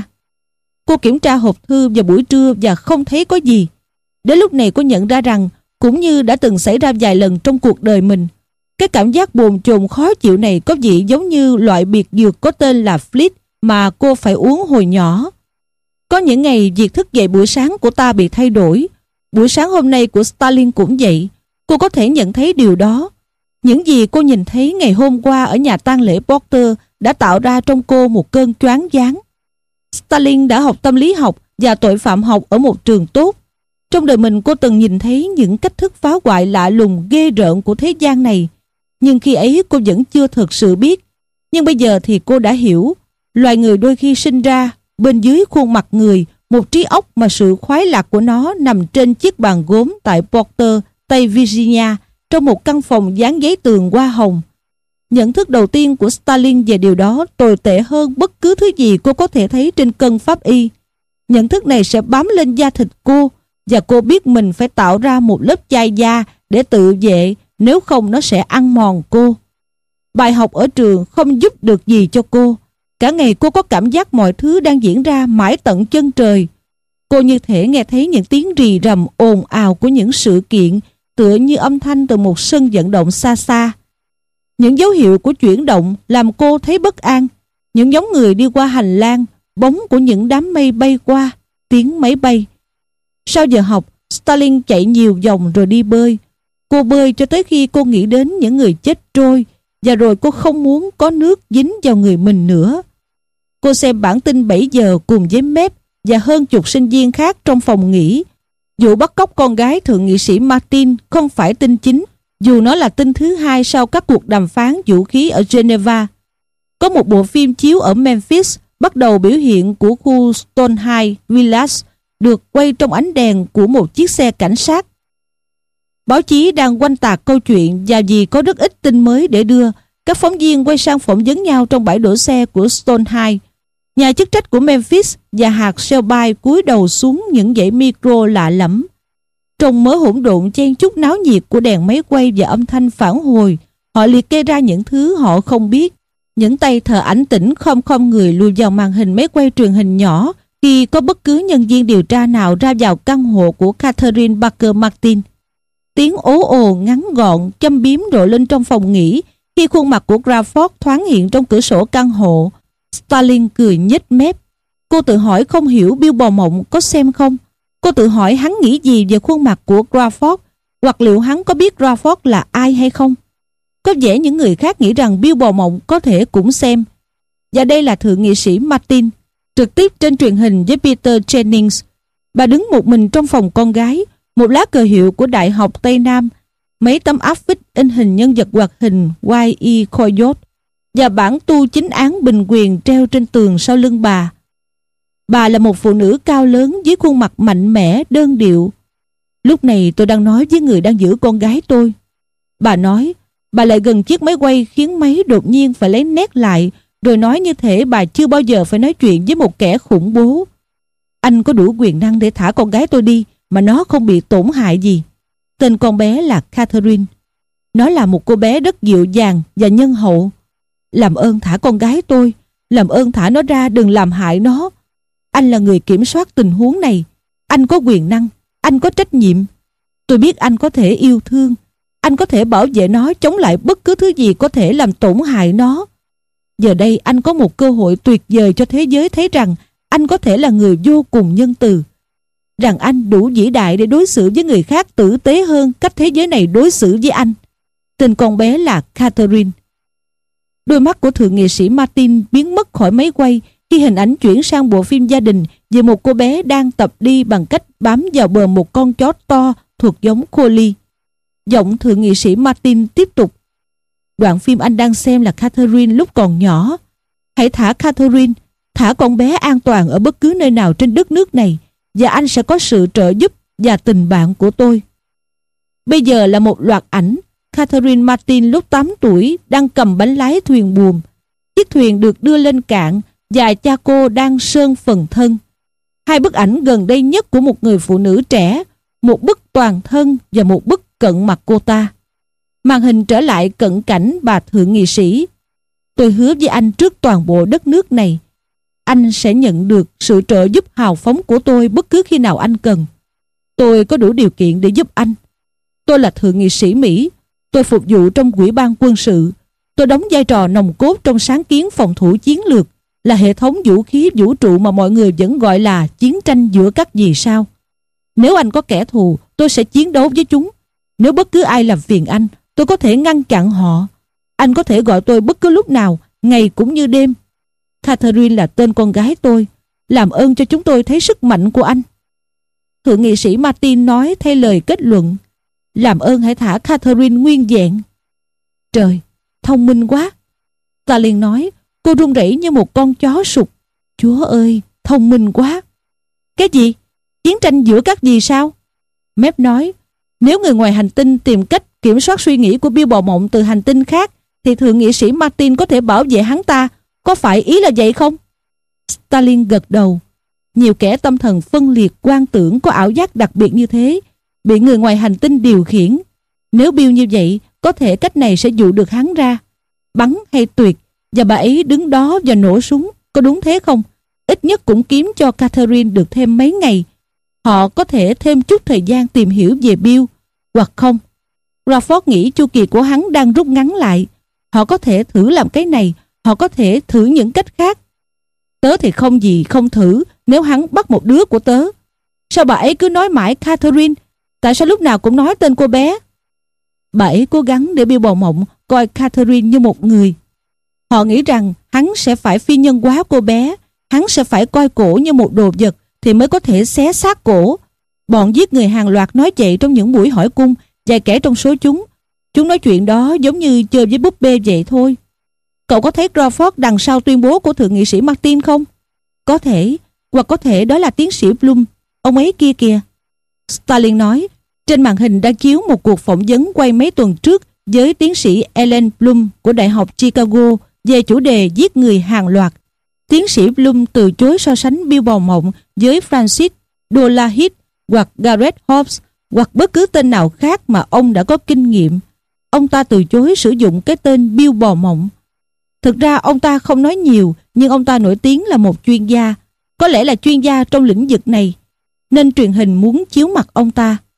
Cô kiểm tra hộp thư vào buổi trưa và không thấy có gì. Đến lúc này cô nhận ra rằng, cũng như đã từng xảy ra vài lần trong cuộc đời mình, cái cảm giác bồn chồn khó chịu này có vị giống như loại biệt dược có tên là Fleet mà cô phải uống hồi nhỏ. Có những ngày việc thức dậy buổi sáng của ta bị thay đổi. Buổi sáng hôm nay của Starling cũng vậy. Cô có thể nhận thấy điều đó. Những gì cô nhìn thấy ngày hôm qua ở nhà tang lễ Porter đã tạo ra trong cô một cơn choáng váng. Starling đã học tâm lý học và tội phạm học ở một trường tốt. Trong đời mình cô từng nhìn thấy những cách thức phá hoại lạ lùng ghê rợn của thế gian này. Nhưng khi ấy cô vẫn chưa thực sự biết. Nhưng bây giờ thì cô đã hiểu. Loài người đôi khi sinh ra bên dưới khuôn mặt người một trí óc mà sự khoái lạc của nó nằm trên chiếc bàn gốm tại Porter, Tây Virginia, trong một căn phòng dán giấy tường hoa hồng. Nhận thức đầu tiên của Starling về điều đó tồi tệ hơn bất cứ thứ gì cô có thể thấy trên cân pháp y. Nhận thức này sẽ bám lên da thịt cô, và cô biết mình phải tạo ra một lớp chai da để tự vệ, nếu không nó sẽ ăn mòn cô. Bài học ở trường không giúp được gì cho cô. Cả ngày cô có cảm giác mọi thứ đang diễn ra mãi tận chân trời. Cô như thể nghe thấy những tiếng rì rầm ồn ào của những sự kiện, tựa như âm thanh từ một sân vận động xa xa. Những dấu hiệu của chuyển động làm cô thấy bất an. Những nhóm người đi qua hành lang, bóng của những đám mây bay qua, tiếng máy bay. Sau giờ học, Starling chạy nhiều vòng rồi đi bơi. Cô bơi cho tới khi cô nghĩ đến những người chết trôi, và rồi cô không muốn có nước dính vào người mình nữa. Cô xem bản tin bảy giờ cùng với Mep và hơn chục sinh viên khác trong phòng nghỉ. Vụ bắt cóc con gái thượng nghị sĩ Martin không phải tin chính, dù nó là tin thứ hai sau các cuộc đàm phán vũ khí ở Geneva. Có một bộ phim chiếu ở Memphis bắt đầu biểu hiện của khu Stonehenge Village, được quay trong ánh đèn của một chiếc xe cảnh sát. Báo chí đang quanh tạc câu chuyện, và vì có rất ít tin mới để đưa, các phóng viên quay sang phỏng vấn nhau trong bãi đổ xe của Stonehenge. Nhà chức trách của Memphis và hạt Shelby cúi đầu xuống những dãy micro lạ lẫm. Trong mớ hỗn độn chen chúc náo nhiệt của đèn máy quay và âm thanh phản hồi, họ liệt kê ra những thứ họ không biết. Những tay thợ ảnh tĩnh khom khom người lùi vào màn hình máy quay truyền hình nhỏ khi có bất cứ nhân viên điều tra nào ra vào căn hộ của Catherine Parker Martin. Tiếng ố ồ ngắn gọn châm biếm rộ lên trong phòng nghỉ khi khuôn mặt của Crawford thoáng hiện trong cửa sổ căn hộ. Starling cười nhếch mép. Cô tự hỏi không hiểu Bill Bò Mộng có xem không. Cô tự hỏi hắn nghĩ gì về khuôn mặt của Crawford, hoặc liệu hắn có biết Crawford là ai hay không. Có vẻ những người khác nghĩ rằng Bill Bò Mộng có thể cũng xem. Và đây là thượng nghị sĩ Martin, trực tiếp trên truyền hình với Peter Jennings. Bà đứng một mình trong phòng con gái, một lá cờ hiệu của Đại học Tây Nam, mấy tấm áp phích in hình nhân vật hoạt hình Y E Coyote và bản tu chính án bình quyền treo trên tường sau lưng bà. Bà là một phụ nữ cao lớn với khuôn mặt mạnh mẽ, đơn điệu. Lúc này tôi đang nói với người đang giữ con gái tôi. Bà nói, bà lại gần chiếc máy quay khiến máy đột nhiên phải lấy nét lại, rồi nói như thể bà chưa bao giờ phải nói chuyện với một kẻ khủng bố. Anh có đủ quyền năng để thả con gái tôi đi mà nó không bị tổn hại gì. Tên con bé là Catherine. Nó là một cô bé rất dịu dàng và nhân hậu. Làm ơn thả con gái tôi. Làm ơn thả nó ra, đừng làm hại nó. Anh là người kiểm soát tình huống này. Anh có quyền năng. Anh có trách nhiệm. Tôi biết anh có thể yêu thương. Anh có thể bảo vệ nó chống lại bất cứ thứ gì có thể làm tổn hại nó. Giờ đây anh có một cơ hội tuyệt vời cho thế giới thấy rằng anh có thể là người vô cùng nhân từ. Rằng anh đủ vĩ đại để đối xử với người khác tử tế hơn cách thế giới này đối xử với anh. Tên con bé là Catherine. Đôi mắt của thượng nghị sĩ Martin biến mất khỏi máy quay khi hình ảnh chuyển sang bộ phim gia đình về một cô bé đang tập đi bằng cách bám vào bờ một con chó to thuộc giống Collie. Giọng thượng nghị sĩ Martin tiếp tục. Đoạn phim anh đang xem là Catherine lúc còn nhỏ. Hãy thả Catherine, thả con bé an toàn ở bất cứ nơi nào trên đất nước này, và anh sẽ có sự trợ giúp và tình bạn của tôi. Bây giờ là một loạt ảnh Catherine Martin lúc tám tuổi đang cầm bánh lái thuyền buồm. Chiếc thuyền được đưa lên cạn và cha cô đang sơn phần thân. Hai bức ảnh gần đây nhất của một người phụ nữ trẻ, một bức toàn thân và một bức cận mặt cô ta. Màn hình trở lại cận cảnh bà thượng nghị sĩ. Tôi hứa với anh trước toàn bộ đất nước này, anh sẽ nhận được sự trợ giúp hào phóng của tôi bất cứ khi nào anh cần. Tôi có đủ điều kiện để giúp anh. Tôi là thượng nghị sĩ Mỹ. Tôi phục vụ trong ủy ban quân sự. Tôi đóng vai trò nòng cốt trong sáng kiến phòng thủ chiến lược, là hệ thống vũ khí vũ trụ mà mọi người vẫn gọi là chiến tranh giữa các vì sao. Nếu anh có kẻ thù, tôi sẽ chiến đấu với chúng. Nếu bất cứ ai làm phiền anh, tôi có thể ngăn chặn họ. Anh có thể gọi tôi bất cứ lúc nào, ngày cũng như đêm. Catherine là tên con gái tôi. Làm ơn cho chúng tôi thấy sức mạnh của anh. Thượng nghị sĩ Martin nói thay lời kết luận. Làm ơn hãy thả Catherine nguyên vẹn. Trời, thông minh quá. Ta liền nói, cô run rẩy như một con chó sục. Chúa ơi, thông minh quá. Cái gì? Chiến tranh giữa các vì sao? Mep nói, nếu người ngoài hành tinh tìm cách kiểm soát suy nghĩ của Bill Bò Mộng từ hành tinh khác, thì thượng nghị sĩ Martin có thể bảo vệ hắn ta. Có phải ý là vậy không? Stalin gật đầu. Nhiều kẻ tâm thần phân liệt quan tưởng có ảo giác đặc biệt như thế, bị người ngoài hành tinh điều khiển. Nếu Bill như vậy, có thể cách này sẽ dụ được hắn ra. Bắn hay tuyệt, và bà ấy đứng đó và nổ súng. Có đúng thế không? Ít nhất cũng kiếm cho Catherine được thêm mấy ngày. Họ có thể thêm chút thời gian tìm hiểu về Bill. Hoặc không. Crawford nghĩ chu kỳ của hắn đang rút ngắn lại. Họ có thể thử làm cái này. Họ có thể thử những cách khác. Tớ thì không gì không thử nếu hắn bắt một đứa của tớ. Sao bà ấy cứ nói mãi Catherine? Tại sao lúc nào cũng nói tên cô bé? Bà ấy cố gắng để Bill Bò Mộng coi Catherine như một người. Họ nghĩ rằng hắn sẽ phải phi nhân hóa cô bé. Hắn sẽ phải coi cổ như một đồ vật thì mới có thể xé xác cổ. Bọn giết người hàng loạt nói vậy trong những buổi hỏi cung. Vài kẻ trong số chúng, chúng nói chuyện đó giống như chơi với búp bê vậy thôi. Cậu có thấy Crawford đằng sau tuyên bố của thượng nghị sĩ Martin không? Có thể, hoặc có thể đó là tiến sĩ Bloom, ông ấy kia kìa. Stalin nói, trên màn hình đã chiếu một cuộc phỏng vấn quay mấy tuần trước với tiến sĩ Ellen Bloom của Đại học Chicago về chủ đề giết người hàng loạt. Tiến sĩ Bloom từ chối so sánh Bill Bò Mộng với Francis Dolarhyde hoặc Gareth Hobbs hoặc bất cứ tên nào khác mà ông đã có kinh nghiệm. Ông ta từ chối sử dụng cái tên Bill Bò Mộng. Thực ra ông ta không nói nhiều, nhưng ông ta nổi tiếng là một chuyên gia, có lẽ là chuyên gia trong lĩnh vực này, nên truyền hình muốn chiếu mặt ông ta.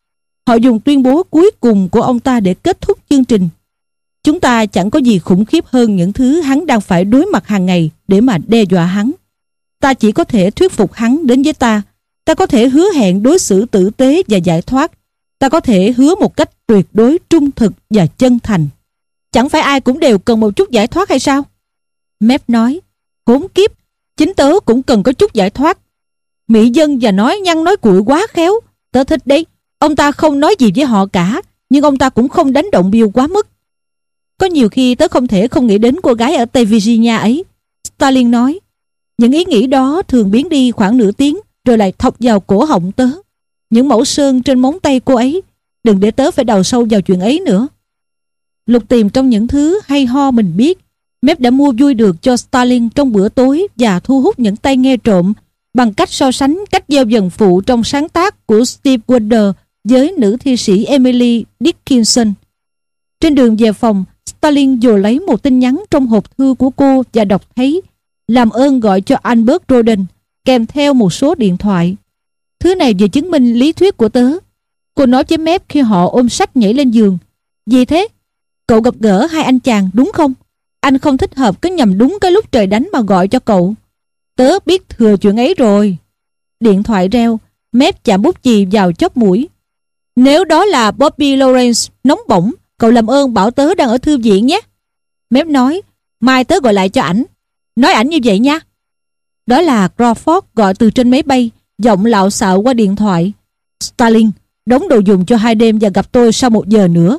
Họ dùng tuyên bố cuối cùng của ông ta để kết thúc chương trình. Chúng ta chẳng có gì khủng khiếp hơn những thứ hắn đang phải đối mặt hàng ngày để mà đe dọa hắn. Ta chỉ có thể thuyết phục hắn đến với ta. Ta có thể hứa hẹn đối xử tử tế và giải thoát. Ta có thể hứa một cách tuyệt đối trung thực và chân thành. Chẳng phải ai cũng đều cần một chút giải thoát hay sao? Mep nói, khốn kiếp, chính tớ cũng cần có chút giải thoát. Mỹ dân và nói nhăn nói cuội quá khéo. Tớ thích đấy. Ông ta không nói gì với họ cả, nhưng ông ta cũng không đánh động Bill quá mức. Có nhiều khi tớ không thể không nghĩ đến cô gái ở Tây Virginia ấy, Stalin nói. Những ý nghĩ đó thường biến đi khoảng nửa tiếng rồi lại thọc vào cổ họng tớ. Những mẫu sơn trên móng tay cô ấy, đừng để tớ phải đào sâu vào chuyện ấy nữa. Lục tìm trong những thứ hay ho mình biết, Mep đã mua vui được cho Stalin trong bữa tối và thu hút những tai nghe trộm bằng cách so sánh cách gieo dần phụ trong sáng tác của Steve Wonder với nữ thi sĩ Emily Dickinson. Trên đường về phòng, Stalin dồ lấy một tin nhắn trong hộp thư của cô và đọc thấy: làm ơn gọi cho Albert Roden, kèm theo một số điện thoại. Thứ này vừa chứng minh lý thuyết của tớ. Cô nói với Mep khi họ ôm sách nhảy lên giường. Gì thế? Cậu gặp gỡ hai anh chàng đúng không? Anh không thích hợp cứ nhằm đúng cái lúc trời đánh mà gọi cho cậu. Tớ biết thừa chuyện ấy rồi. Điện thoại reo, Mep chạm bút chì vào chóp mũi. Nếu đó là Bobby Lawrence nóng bỏng, cậu làm ơn bảo tớ đang ở thư viện nhé. Mep nói, mai tớ gọi lại cho ảnh. Nói ảnh như vậy nha. Đó là Crawford gọi từ trên máy bay, giọng lạo xạo qua điện thoại. Stalin, đóng đồ dùng cho hai đêm và gặp tôi sau một giờ nữa.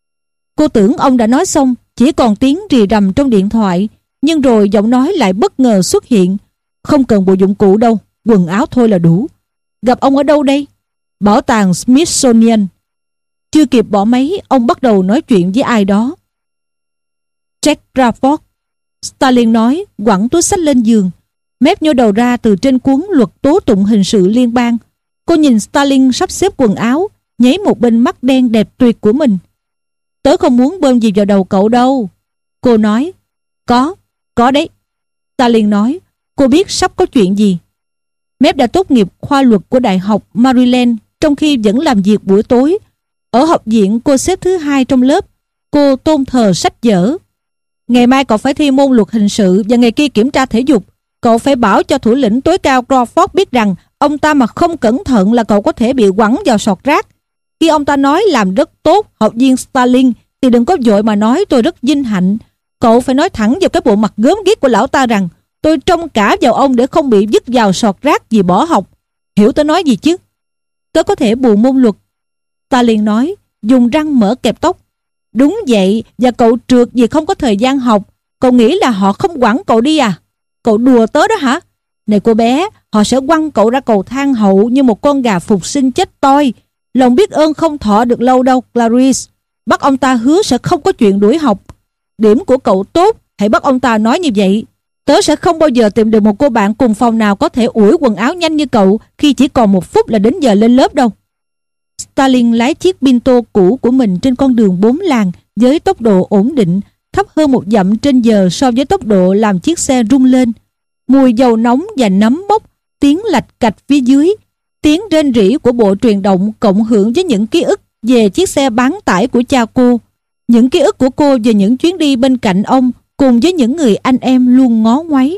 Cô tưởng ông đã nói xong, chỉ còn tiếng rì rầm trong điện thoại, nhưng rồi giọng nói lại bất ngờ xuất hiện. Không cần bộ dụng cụ đâu, quần áo thôi là đủ. Gặp ông ở đâu đây? Bảo tàng Smithsonian. Chưa kịp bỏ máy, ông bắt đầu nói chuyện với ai đó. Jack Crawford, Stalin nói, quẳng túi xách lên giường. Mep nhô đầu ra từ trên cuốn luật tố tụng hình sự liên bang. Cô nhìn Stalin sắp xếp quần áo, nháy một bên mắt đen đẹp tuyệt của mình. Tớ không muốn bơm gì vào đầu cậu đâu. Cô nói. Có, có đấy. Stalin nói. Cô biết sắp có chuyện gì. Mep đã tốt nghiệp khoa luật của Đại học Maryland trong khi vẫn làm việc buổi tối. Ở học viện cô xếp thứ hai trong lớp. Cô tôn thờ sách vở. Ngày mai cậu phải thi môn luật hình sự và ngày kia kiểm tra thể dục. Cậu phải bảo cho thủ lĩnh tối cao Crawford biết rằng ông ta mà không cẩn thận là cậu có thể bị quẳng vào sọt rác. Khi ông ta nói làm rất tốt, học viên Stalin, thì đừng có vội mà nói tôi rất vinh hạnh. Cậu phải nói thẳng vào cái bộ mặt gớm ghiếc của lão ta rằng tôi trông cả vào ông để không bị vứt vào sọt rác vì bỏ học. Hiểu tớ nói gì chứ? Tớ có thể bù môn luật. Stalin nói, dùng răng mở kẹp tóc. Đúng vậy, và cậu trượt vì không có thời gian học. Cậu nghĩ là họ không quẳng cậu đi à? Cậu đùa tớ đó hả? Này cô bé, họ sẽ quăng cậu ra cầu thang hậu như một con gà phục sinh chết toi. Lòng biết ơn không thọ được lâu đâu, Clarice. Bắt ông ta hứa sẽ không có chuyện đuổi học. Điểm của cậu tốt, hãy bắt ông ta nói như vậy. Tớ sẽ không bao giờ tìm được một cô bạn cùng phòng nào có thể ủi quần áo nhanh như cậu khi chỉ còn một phút là đến giờ lên lớp đâu. Stalin lái chiếc Pinto cũ của mình trên con đường bốn làn với tốc độ ổn định, thấp hơn một dặm trên giờ so với tốc độ làm chiếc xe rung lên. Mùi dầu nóng và nấm bốc, tiếng lạch cạch phía dưới, tiếng rên rỉ của bộ truyền động cộng hưởng với những ký ức về chiếc xe bán tải của cha cô, những ký ức của cô về những chuyến đi bên cạnh ông cùng với những người anh em luôn ngó ngoáy.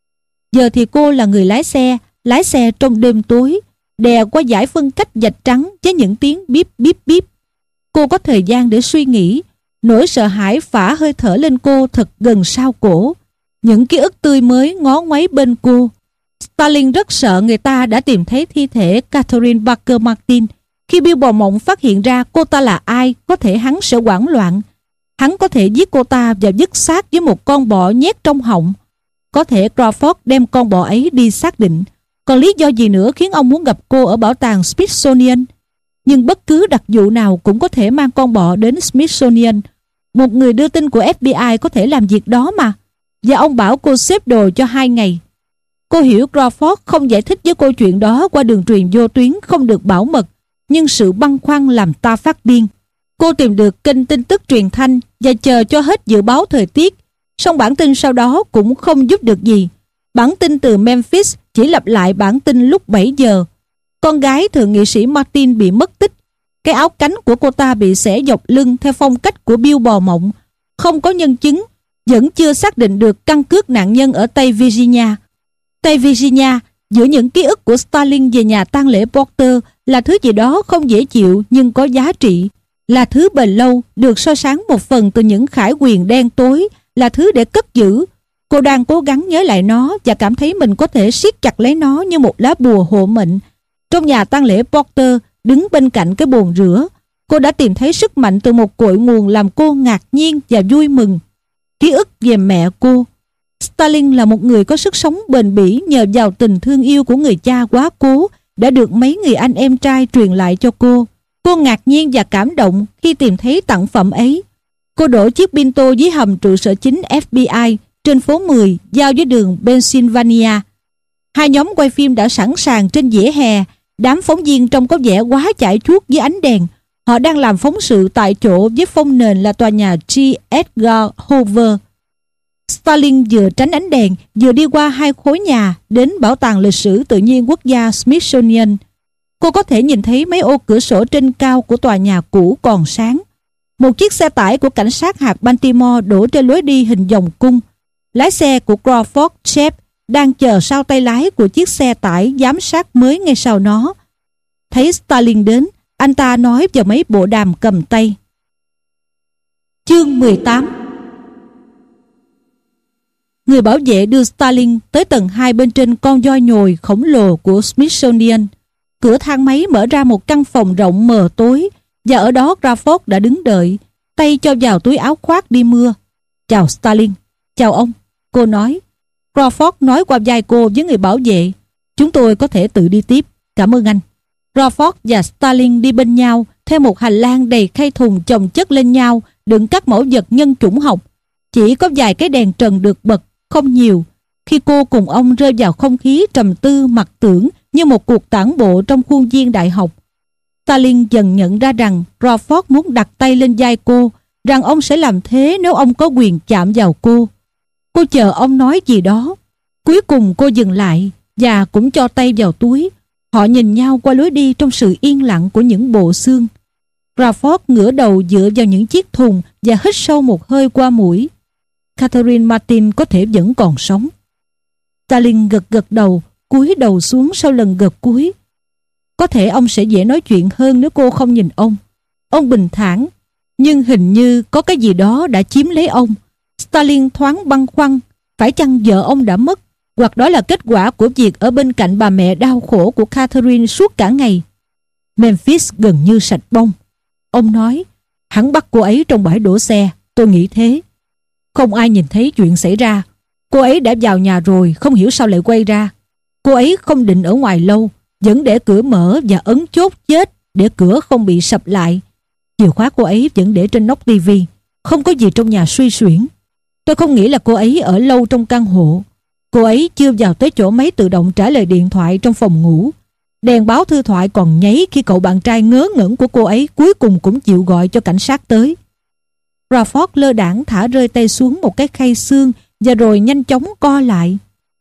Giờ thì cô là người lái xe, lái xe trong đêm tối, đè qua dải phân cách gạch trắng với những tiếng bíp bíp bíp. Cô có thời gian để suy nghĩ, nỗi sợ hãi phả hơi thở lên cô thật gần sau cổ. Những ký ức tươi mới ngó ngoáy bên cô. Stalin rất sợ người ta đã tìm thấy thi thể Catherine Parker Martin. Khi Bill Bò Mộng phát hiện ra cô ta là ai, có thể hắn sẽ hoảng loạn. Hắn có thể giết cô ta và dứt xác với một con bọ nhét trong họng. Có thể Crawford đem con bọ ấy đi xác định. Còn lý do gì nữa khiến ông muốn gặp cô ở bảo tàng Smithsonian? Nhưng bất cứ đặc vụ nào cũng có thể mang con bọ đến Smithsonian. Một người đưa tin của ép bê i có thể làm việc đó mà. Và ông bảo cô xếp đồ cho hai ngày. Cô hiểu Crawford không giải thích với cô chuyện đó qua đường truyền vô tuyến không được bảo mật, nhưng sự băn khoăn làm ta phát điên. Cô tìm được kênh tin tức truyền thanh và chờ cho hết dự báo thời tiết. Song bản tin sau đó cũng không giúp được gì. Bản tin từ Memphis chỉ lặp lại bản tin lúc bảy giờ. Con gái thượng nghị sĩ Martin bị mất tích. Cái áo cánh của cô ta bị xẻ dọc lưng theo phong cách của Bill bò mộng. Không có nhân chứng, vẫn chưa xác định được căn cước nạn nhân ở Tây Virginia. Tây Virginia, giữa những ký ức của Stalin về nhà tang lễ Porter là thứ gì đó không dễ chịu nhưng có giá trị, là thứ bền lâu, được soi sáng một phần từ những khải quyền đen tối, là thứ để cất giữ. Cô đang cố gắng nhớ lại nó và cảm thấy mình có thể siết chặt lấy nó như một lá bùa hộ mệnh. Trong nhà tang lễ Porter, đứng bên cạnh cái bồn rửa, cô đã tìm thấy sức mạnh từ một cội nguồn làm cô ngạc nhiên và vui mừng. Ký ức về mẹ cô. Stalin là một người có sức sống bền bỉ nhờ vào tình thương yêu của người cha quá cố đã được mấy người anh em trai truyền lại cho cô. Cô ngạc nhiên và cảm động khi tìm thấy tặng phẩm ấy. Cô đổ chiếc Pinto dưới hầm trụ sở chính F B I trên phố mười giao với đường Pennsylvania. Hai nhóm quay phim đã sẵn sàng trên vỉa hè. Đám phóng viên trông có vẻ quá chải chuốt với ánh đèn. Họ đang làm phóng sự tại chỗ với phông nền là tòa nhà G. Edgar Hoover. Stalin vừa tránh ánh đèn, vừa đi qua hai khối nhà đến Bảo tàng Lịch sử Tự nhiên Quốc gia Smithsonian. Cô có thể nhìn thấy mấy ô cửa sổ trên cao của tòa nhà cũ còn sáng. Một chiếc xe tải của cảnh sát hạt Baltimore đổ trên lối đi hình vòng cung. Lái xe của Crawford Chef đang chờ sau tay lái của chiếc xe tải giám sát mới ngay sau nó. Thấy Stalin đến, anh ta nói vào mấy bộ đàm cầm tay. Chương mười tám. Người bảo vệ đưa Stalin tới tầng hai bên trên con voi nhồi khổng lồ của Smithsonian. Cửa thang máy mở ra một căn phòng rộng mờ tối, và ở đó Crawford đã đứng đợi, tay cho vào túi áo khoác đi mưa. Chào Stalin. Chào ông, cô nói. Crawford nói qua vai cô với người bảo vệ. Chúng tôi có thể tự đi tiếp, cảm ơn anh. Crawford và Stalin đi bên nhau theo một hành lang đầy khay thùng chồng chất lên nhau, đựng các mẫu vật nhân chủng học. Chỉ có vài cái đèn trần được bật, không nhiều. Khi cô cùng ông rơi vào không khí trầm tư mặc tưởng như một cuộc tản bộ trong khuôn viên đại học. Stalin dần nhận ra rằng Crawford muốn đặt tay lên vai cô, rằng ông sẽ làm thế nếu ông có quyền chạm vào cô. Cô chờ ông nói gì đó. Cuối cùng cô dừng lại và cũng cho tay vào túi. Họ nhìn nhau qua lối đi trong sự yên lặng của những bộ xương. Crawford ngửa đầu dựa vào những chiếc thùng và hít sâu một hơi qua mũi. Catherine Martin có thể vẫn còn sống. Stalin gật gật đầu, cúi đầu xuống sau lần gật cúi. Có thể ông sẽ dễ nói chuyện hơn nếu cô không nhìn ông. Ông bình thản, nhưng hình như có cái gì đó đã chiếm lấy ông. Stalin thoáng băn khoăn, phải chăng vợ ông đã mất, hoặc đó là kết quả của việc ở bên cạnh bà mẹ đau khổ của Catherine suốt cả ngày. Memphis gần như sạch bông. Ông nói, hắn bắt cô ấy trong bãi đổ xe, tôi nghĩ thế. Không ai nhìn thấy chuyện xảy ra. Cô ấy đã vào nhà rồi, không hiểu sao lại quay ra. Cô ấy không định ở ngoài lâu, vẫn để cửa mở và ấn chốt chết để cửa không bị sập lại. Chìa khóa cô ấy vẫn để trên nóc tivi. Không có gì trong nhà suy xuyển. Tôi không nghĩ là cô ấy ở lâu trong căn hộ. Cô ấy chưa vào tới chỗ máy tự động trả lời điện thoại trong phòng ngủ. Đèn báo thư thoại còn nháy khi cậu bạn trai ngớ ngẩn của cô ấy cuối cùng cũng chịu gọi cho cảnh sát tới. Crawford lơ đãng thả rơi tay xuống một cái khay xương và rồi nhanh chóng co lại.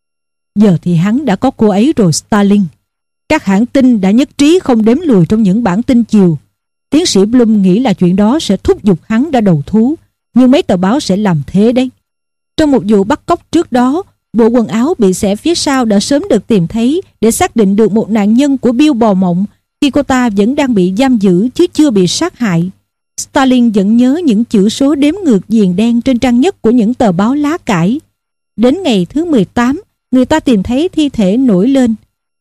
Giờ thì hắn đã có cô ấy rồi Stalin. Các hãng tin đã nhất trí không đếm lùi trong những bản tin chiều. Tiến sĩ Blum nghĩ là chuyện đó sẽ thúc giục hắn ra đầu thú, nhưng mấy tờ báo sẽ làm thế đấy. Trong một vụ bắt cóc trước đó, bộ quần áo bị xẻ phía sau đã sớm được tìm thấy để xác định được một nạn nhân của Bill bò mộng khi cô ta vẫn đang bị giam giữ chứ chưa bị sát hại. Stalin vẫn nhớ những chữ số đếm ngược viền đen trên trang nhất của những tờ báo lá cải. Đến ngày thứ mười tám, người ta tìm thấy thi thể nổi lên.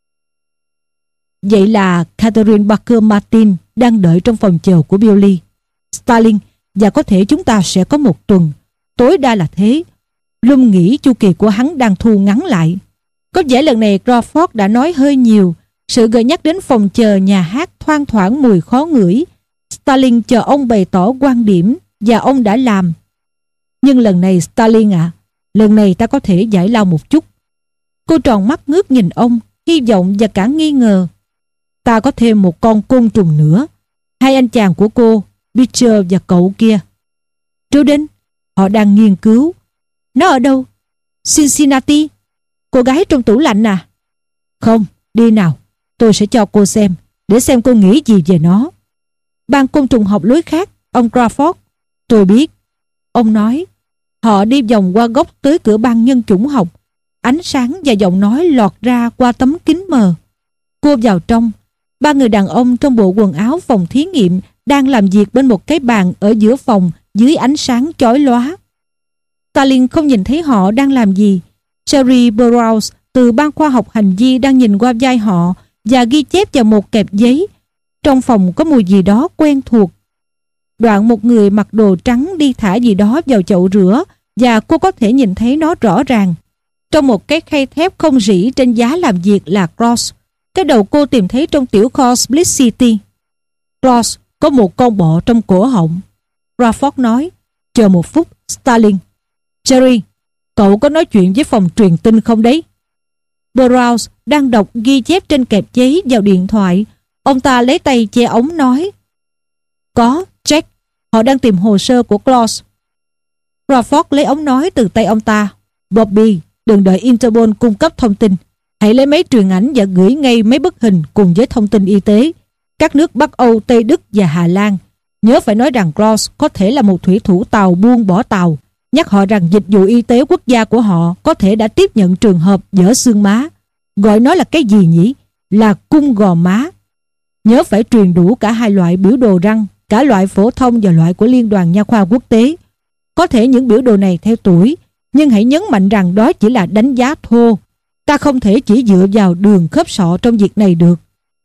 Vậy là Catherine Parker Martin đang đợi trong phòng chờ của Billy. Stalin, và có thể chúng ta sẽ có một tuần. Tối đa là thế. Blum nghĩ chu kỳ của hắn đang thu ngắn lại. Có vẻ lần này Crawford đã nói hơi nhiều. Sự gợi nhắc đến phòng chờ nhà hát thoang thoảng mùi khó ngửi. Stalin chờ ông bày tỏ quan điểm và ông đã làm. Nhưng lần này Stalin ạ, à, lần này ta có thể giải lao một chút. Cô tròn mắt ngước nhìn ông, hy vọng và cả nghi ngờ. Ta có thêm một con côn trùng nữa. Hai anh chàng của cô, Beecher và cậu kia. Truden, họ đang nghiên cứu. Nó ở đâu? Cincinnati. Cô gái trong tủ lạnh à? Không, đi nào. Tôi sẽ cho cô xem, để xem cô nghĩ gì về nó. ban côn trùng học lối khác, ông Crawford. Tôi biết. Ông nói. Họ đi vòng qua góc tới cửa ban nhân chủng học. Ánh sáng và giọng nói lọt ra qua tấm kính mờ. Cô vào trong. Ba người đàn ông trong bộ quần áo phòng thí nghiệm đang làm việc bên một cái bàn ở giữa phòng dưới ánh sáng chói lóa. Stalin không nhìn thấy họ đang làm gì. Sherry Burroughs từ ban khoa học hành vi đang nhìn qua vai họ và ghi chép vào một kẹp giấy. Trong phòng có mùi gì đó quen thuộc. Đoạn một người mặc đồ trắng đi thả gì đó vào chậu rửa và cô có thể nhìn thấy nó rõ ràng. Trong một cái khay thép không rỉ trên giá làm việc là Cross. Cái đầu cô tìm thấy trong tiểu kho Split City. Cross, có một con bọ trong cổ họng. Crawford nói. Chờ một phút, Stalin. Jerry, cậu có nói chuyện với phòng truyền tin không đấy? Burroughs đang đọc ghi chép trên kẹp giấy vào điện thoại. Ông ta lấy tay che ống nói. Có, Jack. Họ đang tìm hồ sơ của Claus. Crawford lấy ống nói từ tay ông ta. Bobby, đừng đợi Interpol cung cấp thông tin. Hãy lấy máy truyền ảnh và gửi ngay mấy bức hình cùng với thông tin y tế. Các nước Bắc Âu, Tây Đức và Hà Lan. Nhớ phải nói rằng Claus có thể là một thủy thủ tàu buôn bỏ tàu. Nhắc họ rằng dịch vụ y tế quốc gia của họ có thể đã tiếp nhận trường hợp vỡ xương má. Gọi nó là cái gì nhỉ? Là cung gò má. Nhớ phải truyền đủ cả hai loại biểu đồ răng, cả loại phổ thông và loại của Liên đoàn Nha khoa Quốc tế. Có thể những biểu đồ này theo tuổi, nhưng hãy nhấn mạnh rằng đó chỉ là đánh giá thô. Ta không thể chỉ dựa vào đường khớp sọ trong việc này được.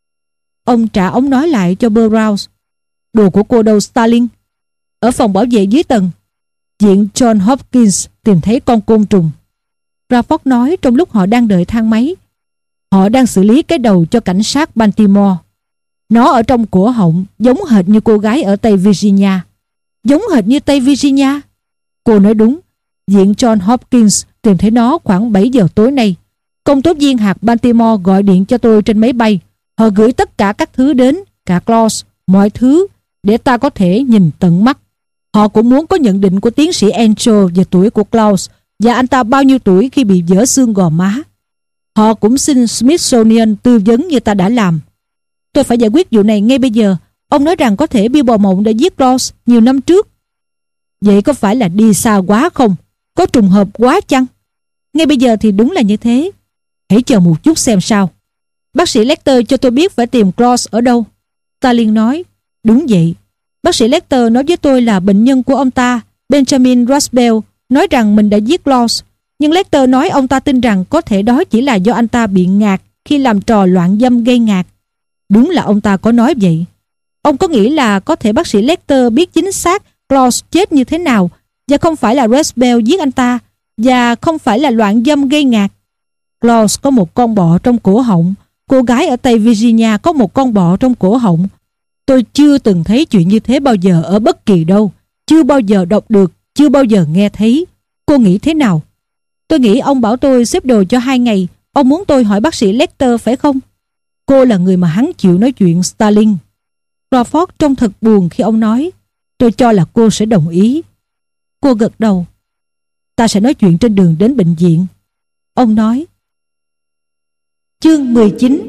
Ông trả ống nói lại cho Burroughs. Đồ của cô đâu Stalin? Ở phòng bảo vệ dưới tầng. Viện John Hopkins tìm thấy con côn trùng. Crawford nói trong lúc họ đang đợi thang máy. Họ đang xử lý cái đầu cho cảnh sát Baltimore. Nó ở trong cổ họng, giống hệt như cô gái ở Tây Virginia. Giống hệt như Tây Virginia? Cô nói đúng. Viện John Hopkins tìm thấy nó khoảng bảy giờ tối nay. Công tố viên hạt Baltimore gọi điện cho tôi trên máy bay. Họ gửi tất cả các thứ đến, cả Claus, mọi thứ, để ta có thể nhìn tận mắt. Họ cũng muốn có nhận định của tiến sĩ Angel về tuổi của Claus và anh ta bao nhiêu tuổi khi bị vỡ xương gò má. Họ cũng xin Smithsonian tư vấn như ta đã làm. Tôi phải giải quyết vụ này ngay bây giờ. Ông nói rằng có thể Bill Mộng đã giết Claus nhiều năm trước. Vậy có phải là đi xa quá không? Có trùng hợp quá chăng? Ngay bây giờ thì đúng là như thế. Hãy chờ một chút xem sao. Bác sĩ Lecter cho tôi biết phải tìm Claus ở đâu. Stalin nói. Đúng vậy. Bác sĩ Lecter nói với tôi là bệnh nhân của ông ta, Benjamin Rasbell, nói rằng mình đã giết Claus. Nhưng Lecter nói ông ta tin rằng có thể đó chỉ là do anh ta bị ngạt khi làm trò loạn dâm gây ngạt. Đúng là ông ta có nói vậy. Ông có nghĩ là có thể bác sĩ Lecter biết chính xác Claus chết như thế nào và không phải là Rasbell giết anh ta và không phải là loạn dâm gây ngạt? Claus có một con bọ trong cổ họng. Cô gái ở Tây Virginia có một con bọ trong cổ họng. Tôi chưa từng thấy chuyện như thế bao giờ ở bất kỳ đâu. Chưa bao giờ đọc được, chưa bao giờ nghe thấy. Cô nghĩ thế nào? Tôi nghĩ ông bảo tôi xếp đồ cho hai ngày. Ông muốn tôi hỏi bác sĩ Lecter phải không? Cô là người mà hắn chịu nói chuyện, Stalin. Crawford trông thật buồn khi ông nói. Tôi cho là cô sẽ đồng ý. Cô gật đầu. Ta sẽ nói chuyện trên đường đến bệnh viện. Ông nói. Chương mười chín.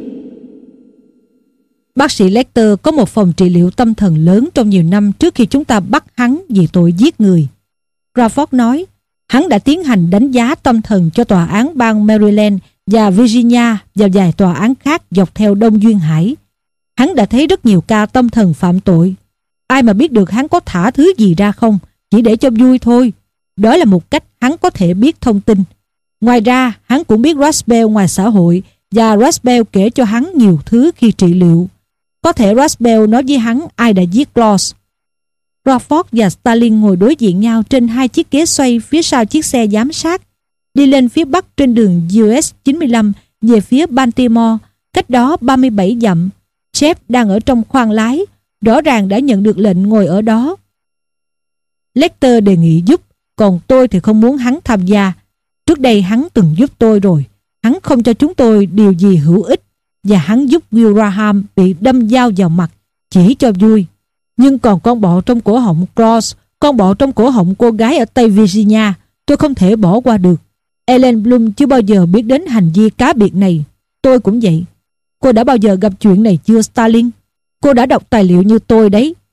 Bác sĩ Lecter có một phòng trị liệu tâm thần lớn trong nhiều năm trước khi chúng ta bắt hắn vì tội giết người. Crawford nói, hắn đã tiến hành đánh giá tâm thần cho tòa án bang Maryland và Virginia và vài tòa án khác dọc theo Đông Duyên Hải. Hắn đã thấy rất nhiều ca tâm thần phạm tội. Ai mà biết được hắn có thả thứ gì ra không, chỉ để cho vui thôi. Đó là một cách hắn có thể biết thông tin. Ngoài ra, hắn cũng biết Rasbell ngoài xã hội và Rasbell kể cho hắn nhiều thứ khi trị liệu. Có thể Rasbell nói với hắn ai đã giết Claus. Crawford và Stalin ngồi đối diện nhau trên hai chiếc ghế xoay phía sau chiếc xe giám sát, đi lên phía bắc trên đường u ét chín mươi lăm về phía Baltimore, cách đó ba mươi bảy dặm. Jeff đang ở trong khoang lái, rõ ràng đã nhận được lệnh ngồi ở đó. Lecter đề nghị giúp, còn tôi thì không muốn hắn tham gia. Trước đây hắn từng giúp tôi rồi. Hắn không cho chúng tôi điều gì hữu ích, và hắn giúp Will Graham bị đâm dao vào mặt chỉ cho vui. Nhưng còn con bọ trong cổ họng Claus, con bọ trong cổ họng cô gái ở Tây Virginia, tôi không thể bỏ qua được. Ellen Bloom chưa bao giờ biết đến hành vi cá biệt này. Tôi cũng vậy. Cô đã bao giờ gặp chuyện này chưa, Stalin? Cô đã đọc tài liệu như tôi đấy.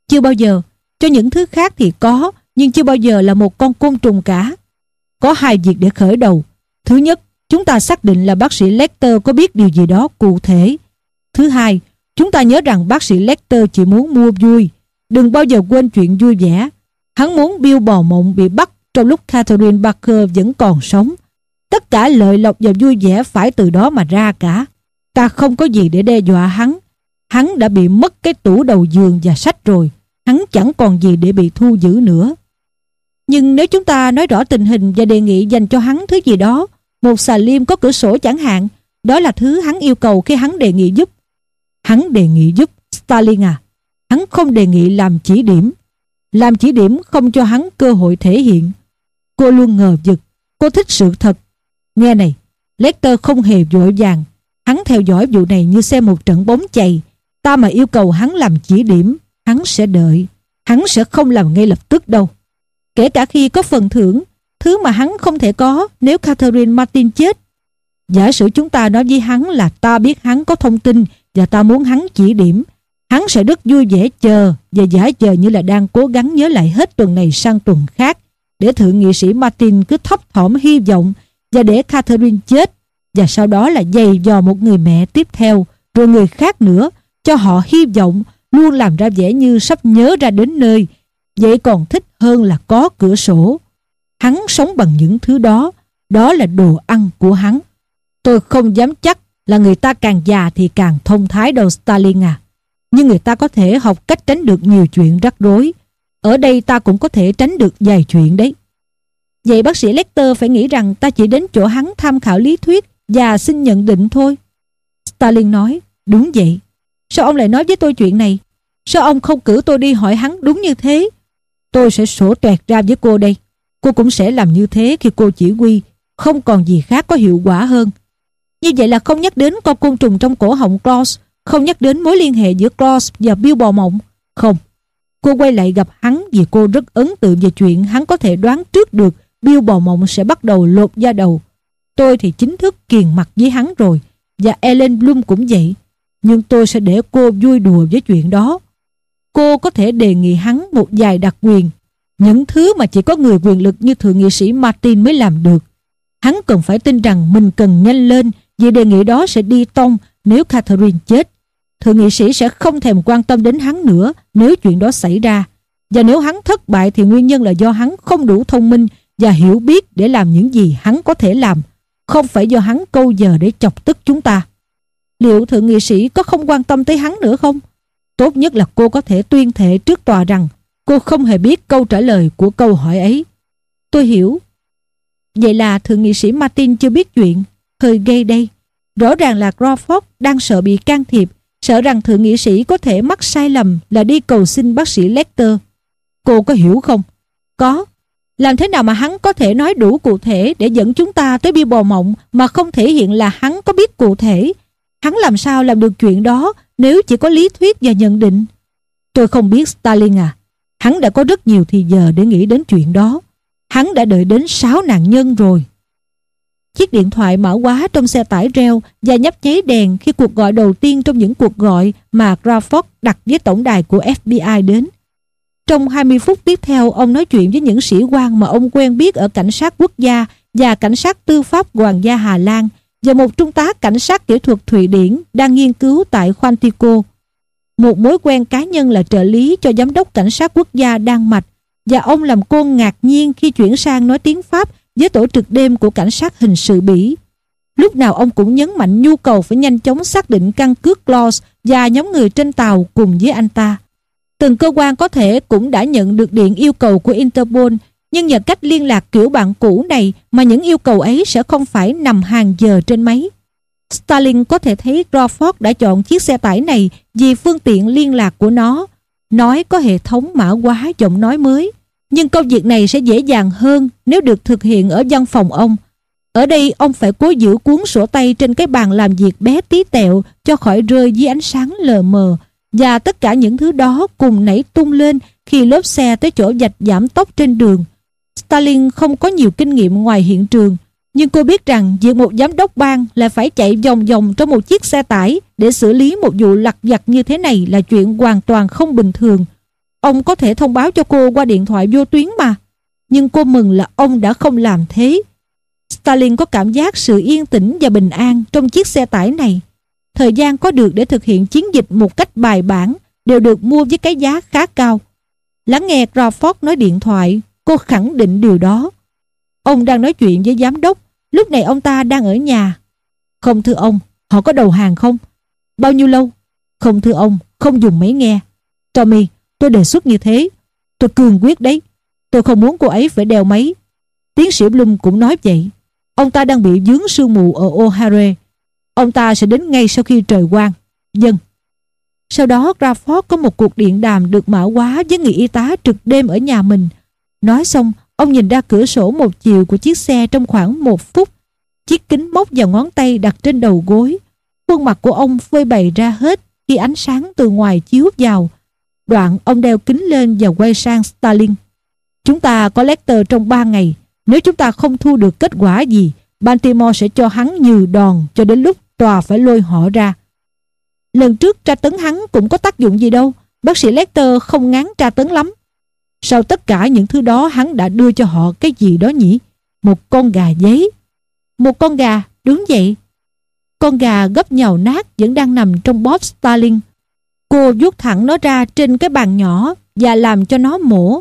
Chưa bao giờ. Cho những thứ khác thì có, nhưng chưa bao giờ là một con côn trùng cả. Có hai việc để khởi đầu. Thứ nhất, chúng ta xác định là bác sĩ Lecter có biết điều gì đó cụ thể. Thứ hai, chúng ta nhớ rằng bác sĩ Lecter chỉ muốn mua vui. Đừng bao giờ quên chuyện vui vẻ. Hắn muốn Bill bò mộng bị bắt trong lúc Catherine Parker vẫn còn sống. Tất cả lợi lộc và vui vẻ phải từ đó mà ra cả. Ta không có gì để đe dọa hắn. Hắn đã bị mất cái tủ đầu giường và sách rồi. Hắn chẳng còn gì để bị thu giữ nữa. Nhưng nếu chúng ta nói rõ tình hình và đề nghị dành cho hắn thứ gì đó, một xà lim có cửa sổ chẳng hạn, đó là thứ hắn yêu cầu khi hắn đề nghị giúp. Hắn đề nghị giúp, Starling à. Hắn không đề nghị làm chỉ điểm. Làm chỉ điểm không cho hắn cơ hội thể hiện. Cô luôn ngờ vực. Cô thích sự thật. Nghe này, Lecter không hề vội vàng. Hắn theo dõi vụ này như xem một trận bóng chày. Ta mà yêu cầu hắn làm chỉ điểm, hắn sẽ đợi. Hắn sẽ không làm ngay lập tức đâu. Kể cả khi có phần thưởng, thứ mà hắn không thể có nếu Catherine Martin chết. Giả sử chúng ta nói với hắn là ta biết hắn có thông tin và ta muốn hắn chỉ điểm, hắn sẽ rất vui vẻ chờ và giả vờ như là đang cố gắng nhớ lại hết tuần này sang tuần khác, để thượng nghị sĩ Martin cứ thấp thỏm hy vọng và để Catherine chết, và sau đó là giày dò một người mẹ tiếp theo, rồi người khác nữa, cho họ hy vọng, luôn làm ra vẻ như sắp nhớ ra đến nơi. Vậy còn thích hơn là có cửa sổ. Hắn sống bằng những thứ đó. Đó là đồ ăn của hắn. Tôi không dám chắc là người ta càng già thì càng thông thái đâu, Starling à. Nhưng người ta có thể học cách tránh được nhiều chuyện rắc rối. Ở đây ta cũng có thể tránh được vài chuyện đấy. Vậy bác sĩ Lecter phải nghĩ rằng ta chỉ đến chỗ hắn tham khảo lý thuyết và xin nhận định thôi. Starling nói, đúng vậy. Sao ông lại nói với tôi chuyện này? Sao ông không cử tôi đi hỏi hắn đúng như thế? Tôi sẽ sổ toẹt ra với cô đây. Cô cũng sẽ làm như thế khi cô chỉ huy. Không còn gì khác có hiệu quả hơn. Như vậy là không nhắc đến con côn trùng trong cổ họng Claus, không nhắc đến mối liên hệ giữa Claus và Bill bò mộng. Không. Cô quay lại gặp hắn vì cô rất ấn tượng về chuyện hắn có thể đoán trước được Bill bò mộng sẽ bắt đầu lột da đầu. Tôi thì chính thức kiền mặt với hắn rồi, và Ellen Bloom cũng vậy. Nhưng tôi sẽ để cô vui đùa với chuyện đó. Cô có thể đề nghị hắn một vài đặc quyền, những thứ mà chỉ có người quyền lực như thượng nghị sĩ Martin mới làm được. Hắn cần phải tin rằng mình cần nhanh lên, vì đề nghị đó sẽ đi tông nếu Catherine chết. Thượng nghị sĩ sẽ không thèm quan tâm đến hắn nữa nếu chuyện đó xảy ra. Và nếu hắn thất bại thì nguyên nhân là do hắn không đủ thông minh và hiểu biết để làm những gì hắn có thể làm, không phải do hắn câu giờ để chọc tức chúng ta. Liệu thượng nghị sĩ có không quan tâm tới hắn nữa không? Tốt nhất là cô có thể tuyên thệ trước tòa rằng cô không hề biết câu trả lời của câu hỏi ấy. Tôi hiểu. Vậy là thượng nghị sĩ Martin chưa biết chuyện. Hơi gây đây. Rõ ràng là Crawford đang sợ bị can thiệp, sợ rằng thượng nghị sĩ có thể mắc sai lầm là đi cầu xin bác sĩ Lecter. Cô có hiểu không? Có. Làm thế nào mà hắn có thể nói đủ cụ thể để dẫn chúng ta tới Bill bò mộng mà không thể hiện là hắn có biết cụ thể? Hắn làm sao làm được chuyện đó nếu chỉ có lý thuyết và nhận định? Tôi không biết, Starling à. Hắn đã có rất nhiều thì giờ để nghĩ đến chuyện đó. Hắn đã đợi đến sáu nạn nhân rồi. Chiếc điện thoại mã hóa trong xe tải reo và nhấp nháy đèn khi cuộc gọi đầu tiên trong những cuộc gọi mà Crawford đặt với tổng đài của F B I đến. Trong hai mươi phút tiếp theo, ông nói chuyện với những sĩ quan mà ông quen biết ở cảnh sát quốc gia và cảnh sát tư pháp Hoàng gia Hà Lan, và một trung tá cảnh sát kỹ thuật Thụy Điển đang nghiên cứu tại Quantico. Một mối quen cá nhân là trợ lý cho giám đốc cảnh sát quốc gia Đan Mạch, và ông làm cô ngạc nhiên khi chuyển sang nói tiếng Pháp với tổ trực đêm của cảnh sát hình sự Bỉ. Lúc nào ông cũng nhấn mạnh nhu cầu phải nhanh chóng xác định căn cước Claus và nhóm người trên tàu cùng với anh ta. Từng cơ quan có thể cũng đã nhận được điện yêu cầu của Interpol, nhưng nhờ cách liên lạc kiểu bạn cũ này mà những yêu cầu ấy sẽ không phải nằm hàng giờ trên máy. Starling có thể thấy Crawford đã chọn chiếc xe tải này vì phương tiện liên lạc của nó. Nói có hệ thống mã hóa giọng nói mới, nhưng công việc này sẽ dễ dàng hơn nếu được thực hiện ở văn phòng ông. Ở đây ông phải cố giữ cuốn sổ tay trên cái bàn làm việc bé tí tẹo cho khỏi rơi dưới ánh sáng lờ mờ, và tất cả những thứ đó cùng nảy tung lên khi lốp xe tới chỗ vạch giảm tốc trên đường. Starling không có nhiều kinh nghiệm ngoài hiện trường, nhưng cô biết rằng việc một giám đốc bang lại phải chạy vòng vòng trong một chiếc xe tải để xử lý một vụ lặt vặt như thế này là chuyện hoàn toàn không bình thường. Ông có thể thông báo cho cô qua điện thoại vô tuyến mà. Nhưng cô mừng là ông đã không làm thế. Stalin có cảm giác sự yên tĩnh và bình an trong chiếc xe tải này. Thời gian có được để thực hiện chiến dịch một cách bài bản đều được mua với cái giá khá cao. Lắng nghe Crawford nói điện thoại, cô khẳng định điều đó. Ông đang nói chuyện với giám đốc. Lúc này ông ta đang ở nhà. Không thưa ông, họ có đầu hàng không? Bao nhiêu lâu? Không thưa ông, không dùng máy nghe. Tommy, tôi đề xuất như thế. Tôi cương quyết đấy. Tôi không muốn cô ấy phải đeo máy. Tiến sĩ Bloom cũng nói vậy. Ông ta đang bị vướng sương mù ở O'Hare. Ông ta sẽ đến ngay sau khi trời quang. Dân. Sau đó Crawford có một cuộc điện đàm được mã hóa với người y tá trực đêm ở nhà mình. Nói xong, ông nhìn ra cửa sổ một chiều của chiếc xe trong khoảng một phút. Chiếc kính móc vào ngón tay đặt trên đầu gối. Khuôn mặt của ông phơi bày ra hết khi ánh sáng từ ngoài chiếu vào. Đoạn ông đeo kính lên và quay sang Stalin. Chúng ta có Lecter trong ba ngày. Nếu chúng ta không thu được kết quả gì, Baltimore sẽ cho hắn nhừ đòn cho đến lúc tòa phải lôi họ ra. Lần trước tra tấn hắn cũng có tác dụng gì đâu. Bác sĩ Lecter không ngán tra tấn lắm. Sau tất cả những thứ đó, hắn đã đưa cho họ cái gì đó nhỉ? Một con gà giấy. Một con gà, đúng vậy. Con gà gấp nhàu nát vẫn đang nằm trong bóp Stalin. Cô vuốt thẳng nó ra trên cái bàn nhỏ và làm cho nó mổ.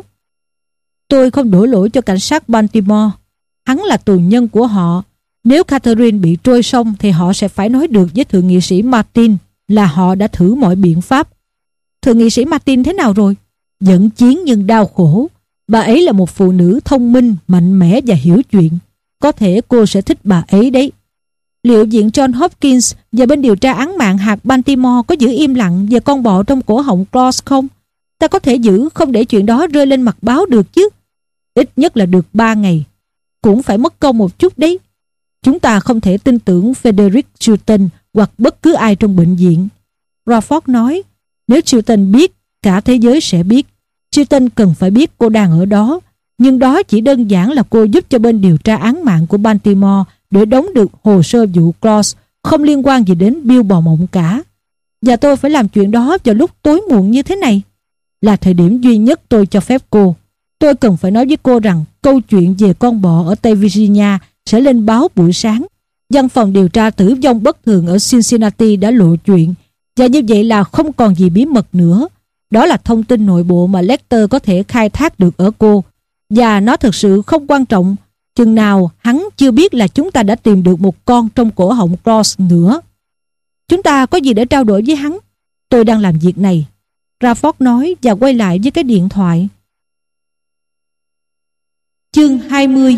Tôi không đổ lỗi cho cảnh sát Baltimore. Hắn là tù nhân của họ. Nếu Catherine bị trôi sông thì họ sẽ phải nói được với thượng nghị sĩ Martin là họ đã thử mọi biện pháp. Thượng nghị sĩ Martin thế nào rồi? Dẫn chiến nhưng đau khổ. Bà ấy là một phụ nữ thông minh, mạnh mẽ và hiểu chuyện. Có thể cô sẽ thích bà ấy đấy. Liệu viện John Hopkins và bên điều tra án mạng hạt Baltimore có giữ im lặng về con bọ trong cổ họng Claus không? Ta có thể giữ không để chuyện đó rơi lên mặt báo được chứ? Ít nhất là được ba ngày. Cũng phải mất công một chút đấy. Chúng ta không thể tin tưởng Frederick Chilton hoặc bất cứ ai trong bệnh viện. Crawford nói, nếu Chilton biết, cả thế giới sẽ biết. Chilton cần phải biết cô đang ở đó. Nhưng đó chỉ đơn giản là cô giúp cho bên điều tra án mạng của Baltimore để đóng được hồ sơ vụ Claus, không liên quan gì đến Bill Bò Mộng cả. Và tôi phải làm chuyện đó vào lúc tối muộn như thế này. Là thời điểm duy nhất tôi cho phép cô. Tôi cần phải nói với cô rằng câu chuyện về con bọ ở Tây Virginia sẽ lên báo buổi sáng. Văn phòng điều tra tử vong bất thường ở Cincinnati đã lộ chuyện. Và như vậy là không còn gì bí mật nữa. Đó là thông tin nội bộ mà Lecter có thể khai thác được ở cô. Và nó thực sự không quan trọng chừng nào hắn chưa biết là chúng ta đã tìm được một con trong cổ họng Claus nữa. Chúng ta có gì để trao đổi với hắn? Tôi đang làm việc này, Crawford nói và quay lại với cái điện thoại. Chương hai mươi.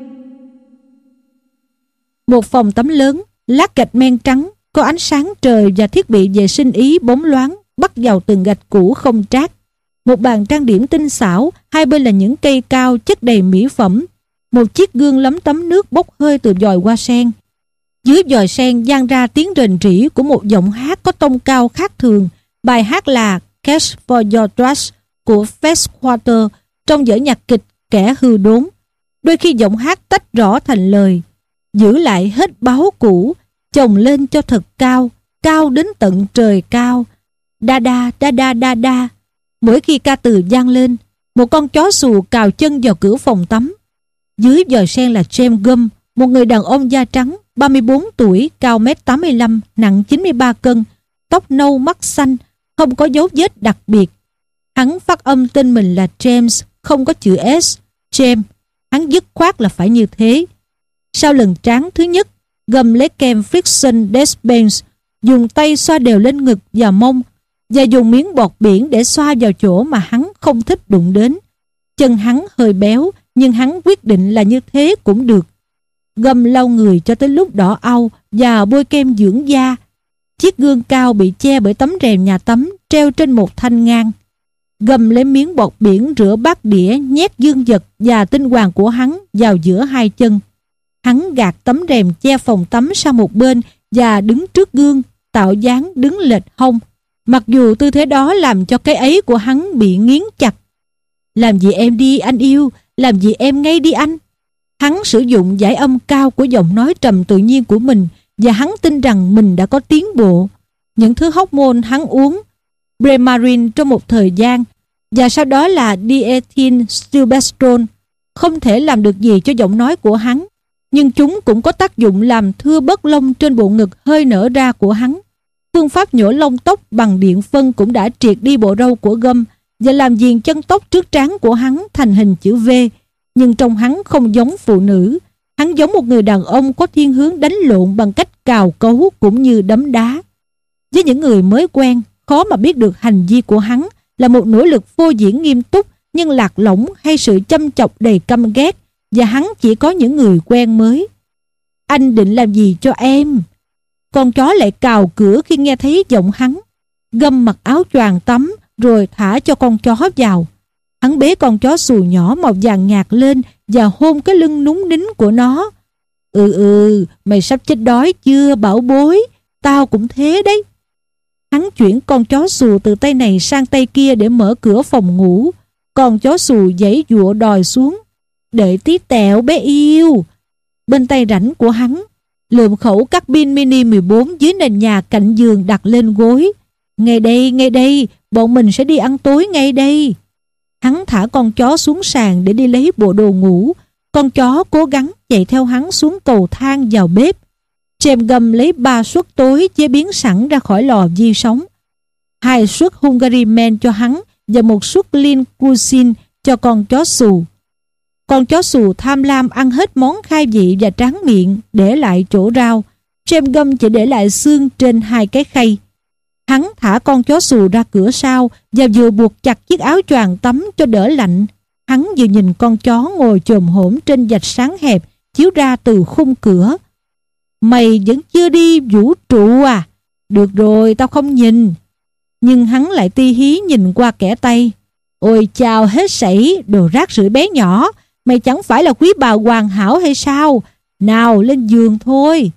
Một phòng tắm lớn, lát gạch men trắng, có ánh sáng trời và thiết bị vệ sinh Ý bóng loáng bắt vào từng gạch cũ không trát. Một bàn trang điểm tinh xảo, hai bên là những cây cao chất đầy mỹ phẩm. Một chiếc gương lấm tấm nước bốc hơi từ vòi hoa sen. Dưới vòi sen vang ra tiếng rền rĩ của một giọng hát có tông cao khác thường. Bài hát là Cash for Your Trash của Freshwater trong vở nhạc kịch Kẻ Hư Đốn. Đôi khi giọng hát tách rõ thành lời. Giữ lại hết báu cũ, chồng lên cho thật cao, cao đến tận trời cao. Đa đa đa đa đa đa. Mỗi khi ca từ vang lên, một con chó xù cào chân vào cửa phòng tắm. Dưới vòi sen là James Gum, một người đàn ông da trắng, ba mươi bốn tuổi, cao mét tám mươi lăm, nặng chín mươi ba cân, tóc nâu mắt xanh, không có dấu vết đặc biệt. Hắn phát âm tên mình là James, không có chữ S. James. Hắn dứt khoát là phải như thế. Sau lần tráng thứ nhất, Gum lấy kem Friction Despense, dùng tay xoa đều lên ngực và mông, và dùng miếng bọt biển để xoa vào chỗ mà hắn không thích đụng đến. Chân hắn hơi béo, nhưng hắn quyết định là như thế cũng được. Gum lau người cho tới lúc đỏ au và bôi kem dưỡng da. Chiếc gương cao bị che bởi tấm rèm nhà tắm treo trên một thanh ngang. Gum lấy miếng bọt biển rửa bát đĩa, nhét dương vật và tinh hoàng của hắn vào giữa hai chân. Hắn gạt tấm rèm che phòng tắm sang một bên và đứng trước gương, tạo dáng đứng lệch hông. Mặc dù tư thế đó làm cho cái ấy của hắn bị nghiến chặt. Làm gì em đi anh yêu, làm gì em ngay đi anh. Hắn sử dụng giải âm cao của giọng nói trầm tự nhiên của mình và hắn tin rằng mình đã có tiến bộ. Những thứ hormone hắn uống Premarin trong một thời gian và sau đó là diethylstilbestrol, không thể làm được gì cho giọng nói của hắn, nhưng chúng cũng có tác dụng làm thưa bớt lông trên bộ ngực hơi nở ra của hắn. Phương pháp nhổ lông tóc bằng điện phân cũng đã triệt đi bộ râu của Gum và làm viền chân tóc trước trán của hắn thành hình chữ V, nhưng trông hắn không giống phụ nữ. Hắn giống một người đàn ông có thiên hướng đánh lộn bằng cách cào cấu cũng như đấm đá. Với những người mới quen, khó mà biết được hành vi của hắn là một nỗ lực phô diễn nghiêm túc nhưng lạc lõng hay sự chăm chọc đầy căm ghét, và hắn chỉ có những người quen mới. Anh định làm gì cho em? Con chó lại cào cửa khi nghe thấy giọng hắn. Gum mặc áo choàng tắm rồi thả cho con chó vào. Hắn bế con chó xù nhỏ màu vàng nhạt lên và hôn cái lưng núng nính của nó. Ừ ừ, mày sắp chết đói chưa bảo bối? Tao cũng thế đấy. Hắn chuyển con chó xù từ tay này sang tay kia để mở cửa phòng ngủ. Con chó xù giãy giụa đòi xuống. Đợi tí tẹo bé yêu. Bên tay rảnh của hắn, lượm khẩu các pin mini mười bốn dưới nền nhà cạnh giường đặt lên gối. Ngay đây, ngay đây, bọn mình sẽ đi ăn tối ngay đây. Hắn thả con chó xuống sàn để đi lấy bộ đồ ngủ. Con chó cố gắng chạy theo hắn xuống cầu thang vào bếp. James Gum lấy ba suất tối chế biến sẵn ra khỏi lò vi sóng. Hai suất Hungary Man cho hắn và một suất Lean Cuisine cho con chó xù. Con chó xù tham lam ăn hết món khai vị và tráng miệng, để lại chỗ rau. James Gum chỉ để lại xương trên hai cái khay. Hắn thả con chó xù ra cửa sau và vừa buộc chặt chiếc áo choàng tắm cho đỡ lạnh. Hắn vừa nhìn con chó ngồi chồm hổm trên vạch sáng hẹp chiếu ra từ khung cửa. Mày vẫn chưa đi vũ trụ à? Được rồi, tao không nhìn. Nhưng hắn lại ti hí nhìn qua kẻ Tây. Ôi chào hết sảy, đồ rác rưởi bé nhỏ. Mày chẳng phải là quý bà hoàn hảo hay sao? Nào lên giường thôi.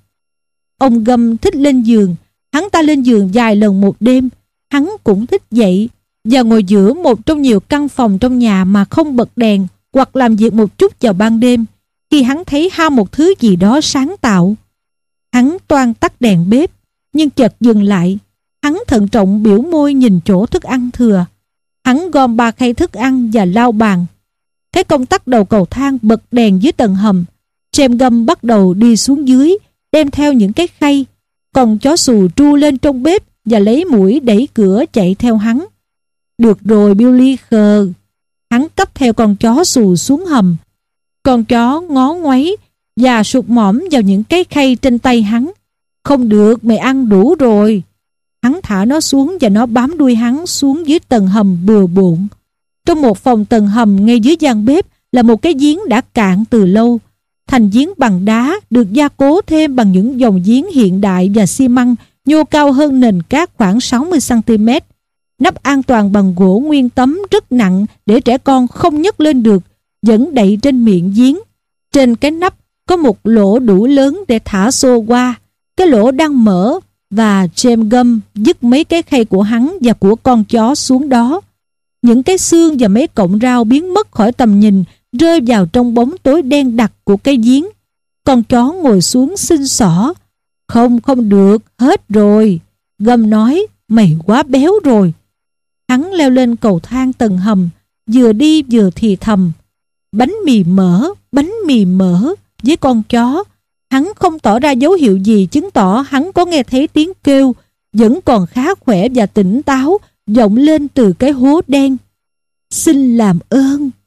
Ông Gum thích lên giường. Hắn ta lên giường vài lần một đêm. Hắn cũng thích dậy và ngồi giữa một trong nhiều căn phòng trong nhà mà không bật đèn, hoặc làm việc một chút vào ban đêm khi hắn thấy ham một thứ gì đó sáng tạo. Hắn toan tắt đèn bếp, nhưng chợt dừng lại. Hắn thận trọng biểu môi nhìn chỗ thức ăn thừa. Hắn gom ba khay thức ăn và lau bàn. Thấy công tắc đầu cầu thang bật đèn dưới tầng hầm, James Gum bắt đầu đi xuống dưới, đem theo những cái khay. Con chó xù tru lên trong bếp và lấy mũi đẩy cửa chạy theo hắn. Được rồi Billy khờ. Hắn cấp theo con chó xù xuống hầm. Con chó ngó ngoáy và sụt mõm vào những cái khay trên tay hắn. Không được, mày ăn đủ rồi. Hắn thả nó xuống và nó bám đuôi hắn xuống dưới tầng hầm bừa bộn. Trong một phòng tầng hầm ngay dưới gian bếp là một cái giếng đã cạn từ lâu. Thành giếng bằng đá được gia cố thêm bằng những dòng giếng hiện đại và xi măng nhô cao hơn nền cát khoảng sáu mươi xăng ti mét. Nắp an toàn bằng gỗ nguyên tấm rất nặng để trẻ con không nhấc lên được, vẫn đậy trên miệng giếng. Trên cái nắp có một lỗ đủ lớn để thả xô qua. Cái lỗ đang mở và James Gum dứt mấy cái khay của hắn và của con chó xuống đó. Những cái xương và mấy cọng rau biến mất khỏi tầm nhìn, rơi vào trong bóng tối đen đặc của cái giếng. Con chó ngồi xuống xin xỏ. Không, không được, hết rồi. Gum nói, mày quá béo rồi. Hắn leo lên cầu thang tầng hầm, vừa đi vừa thì thầm. Bánh mì mỡ, bánh mì mỡ với con chó. Hắn không tỏ ra dấu hiệu gì chứng tỏ hắn có nghe thấy tiếng kêu, vẫn còn khá khỏe và tỉnh táo, vọng lên từ cái hố đen. Xin làm ơn.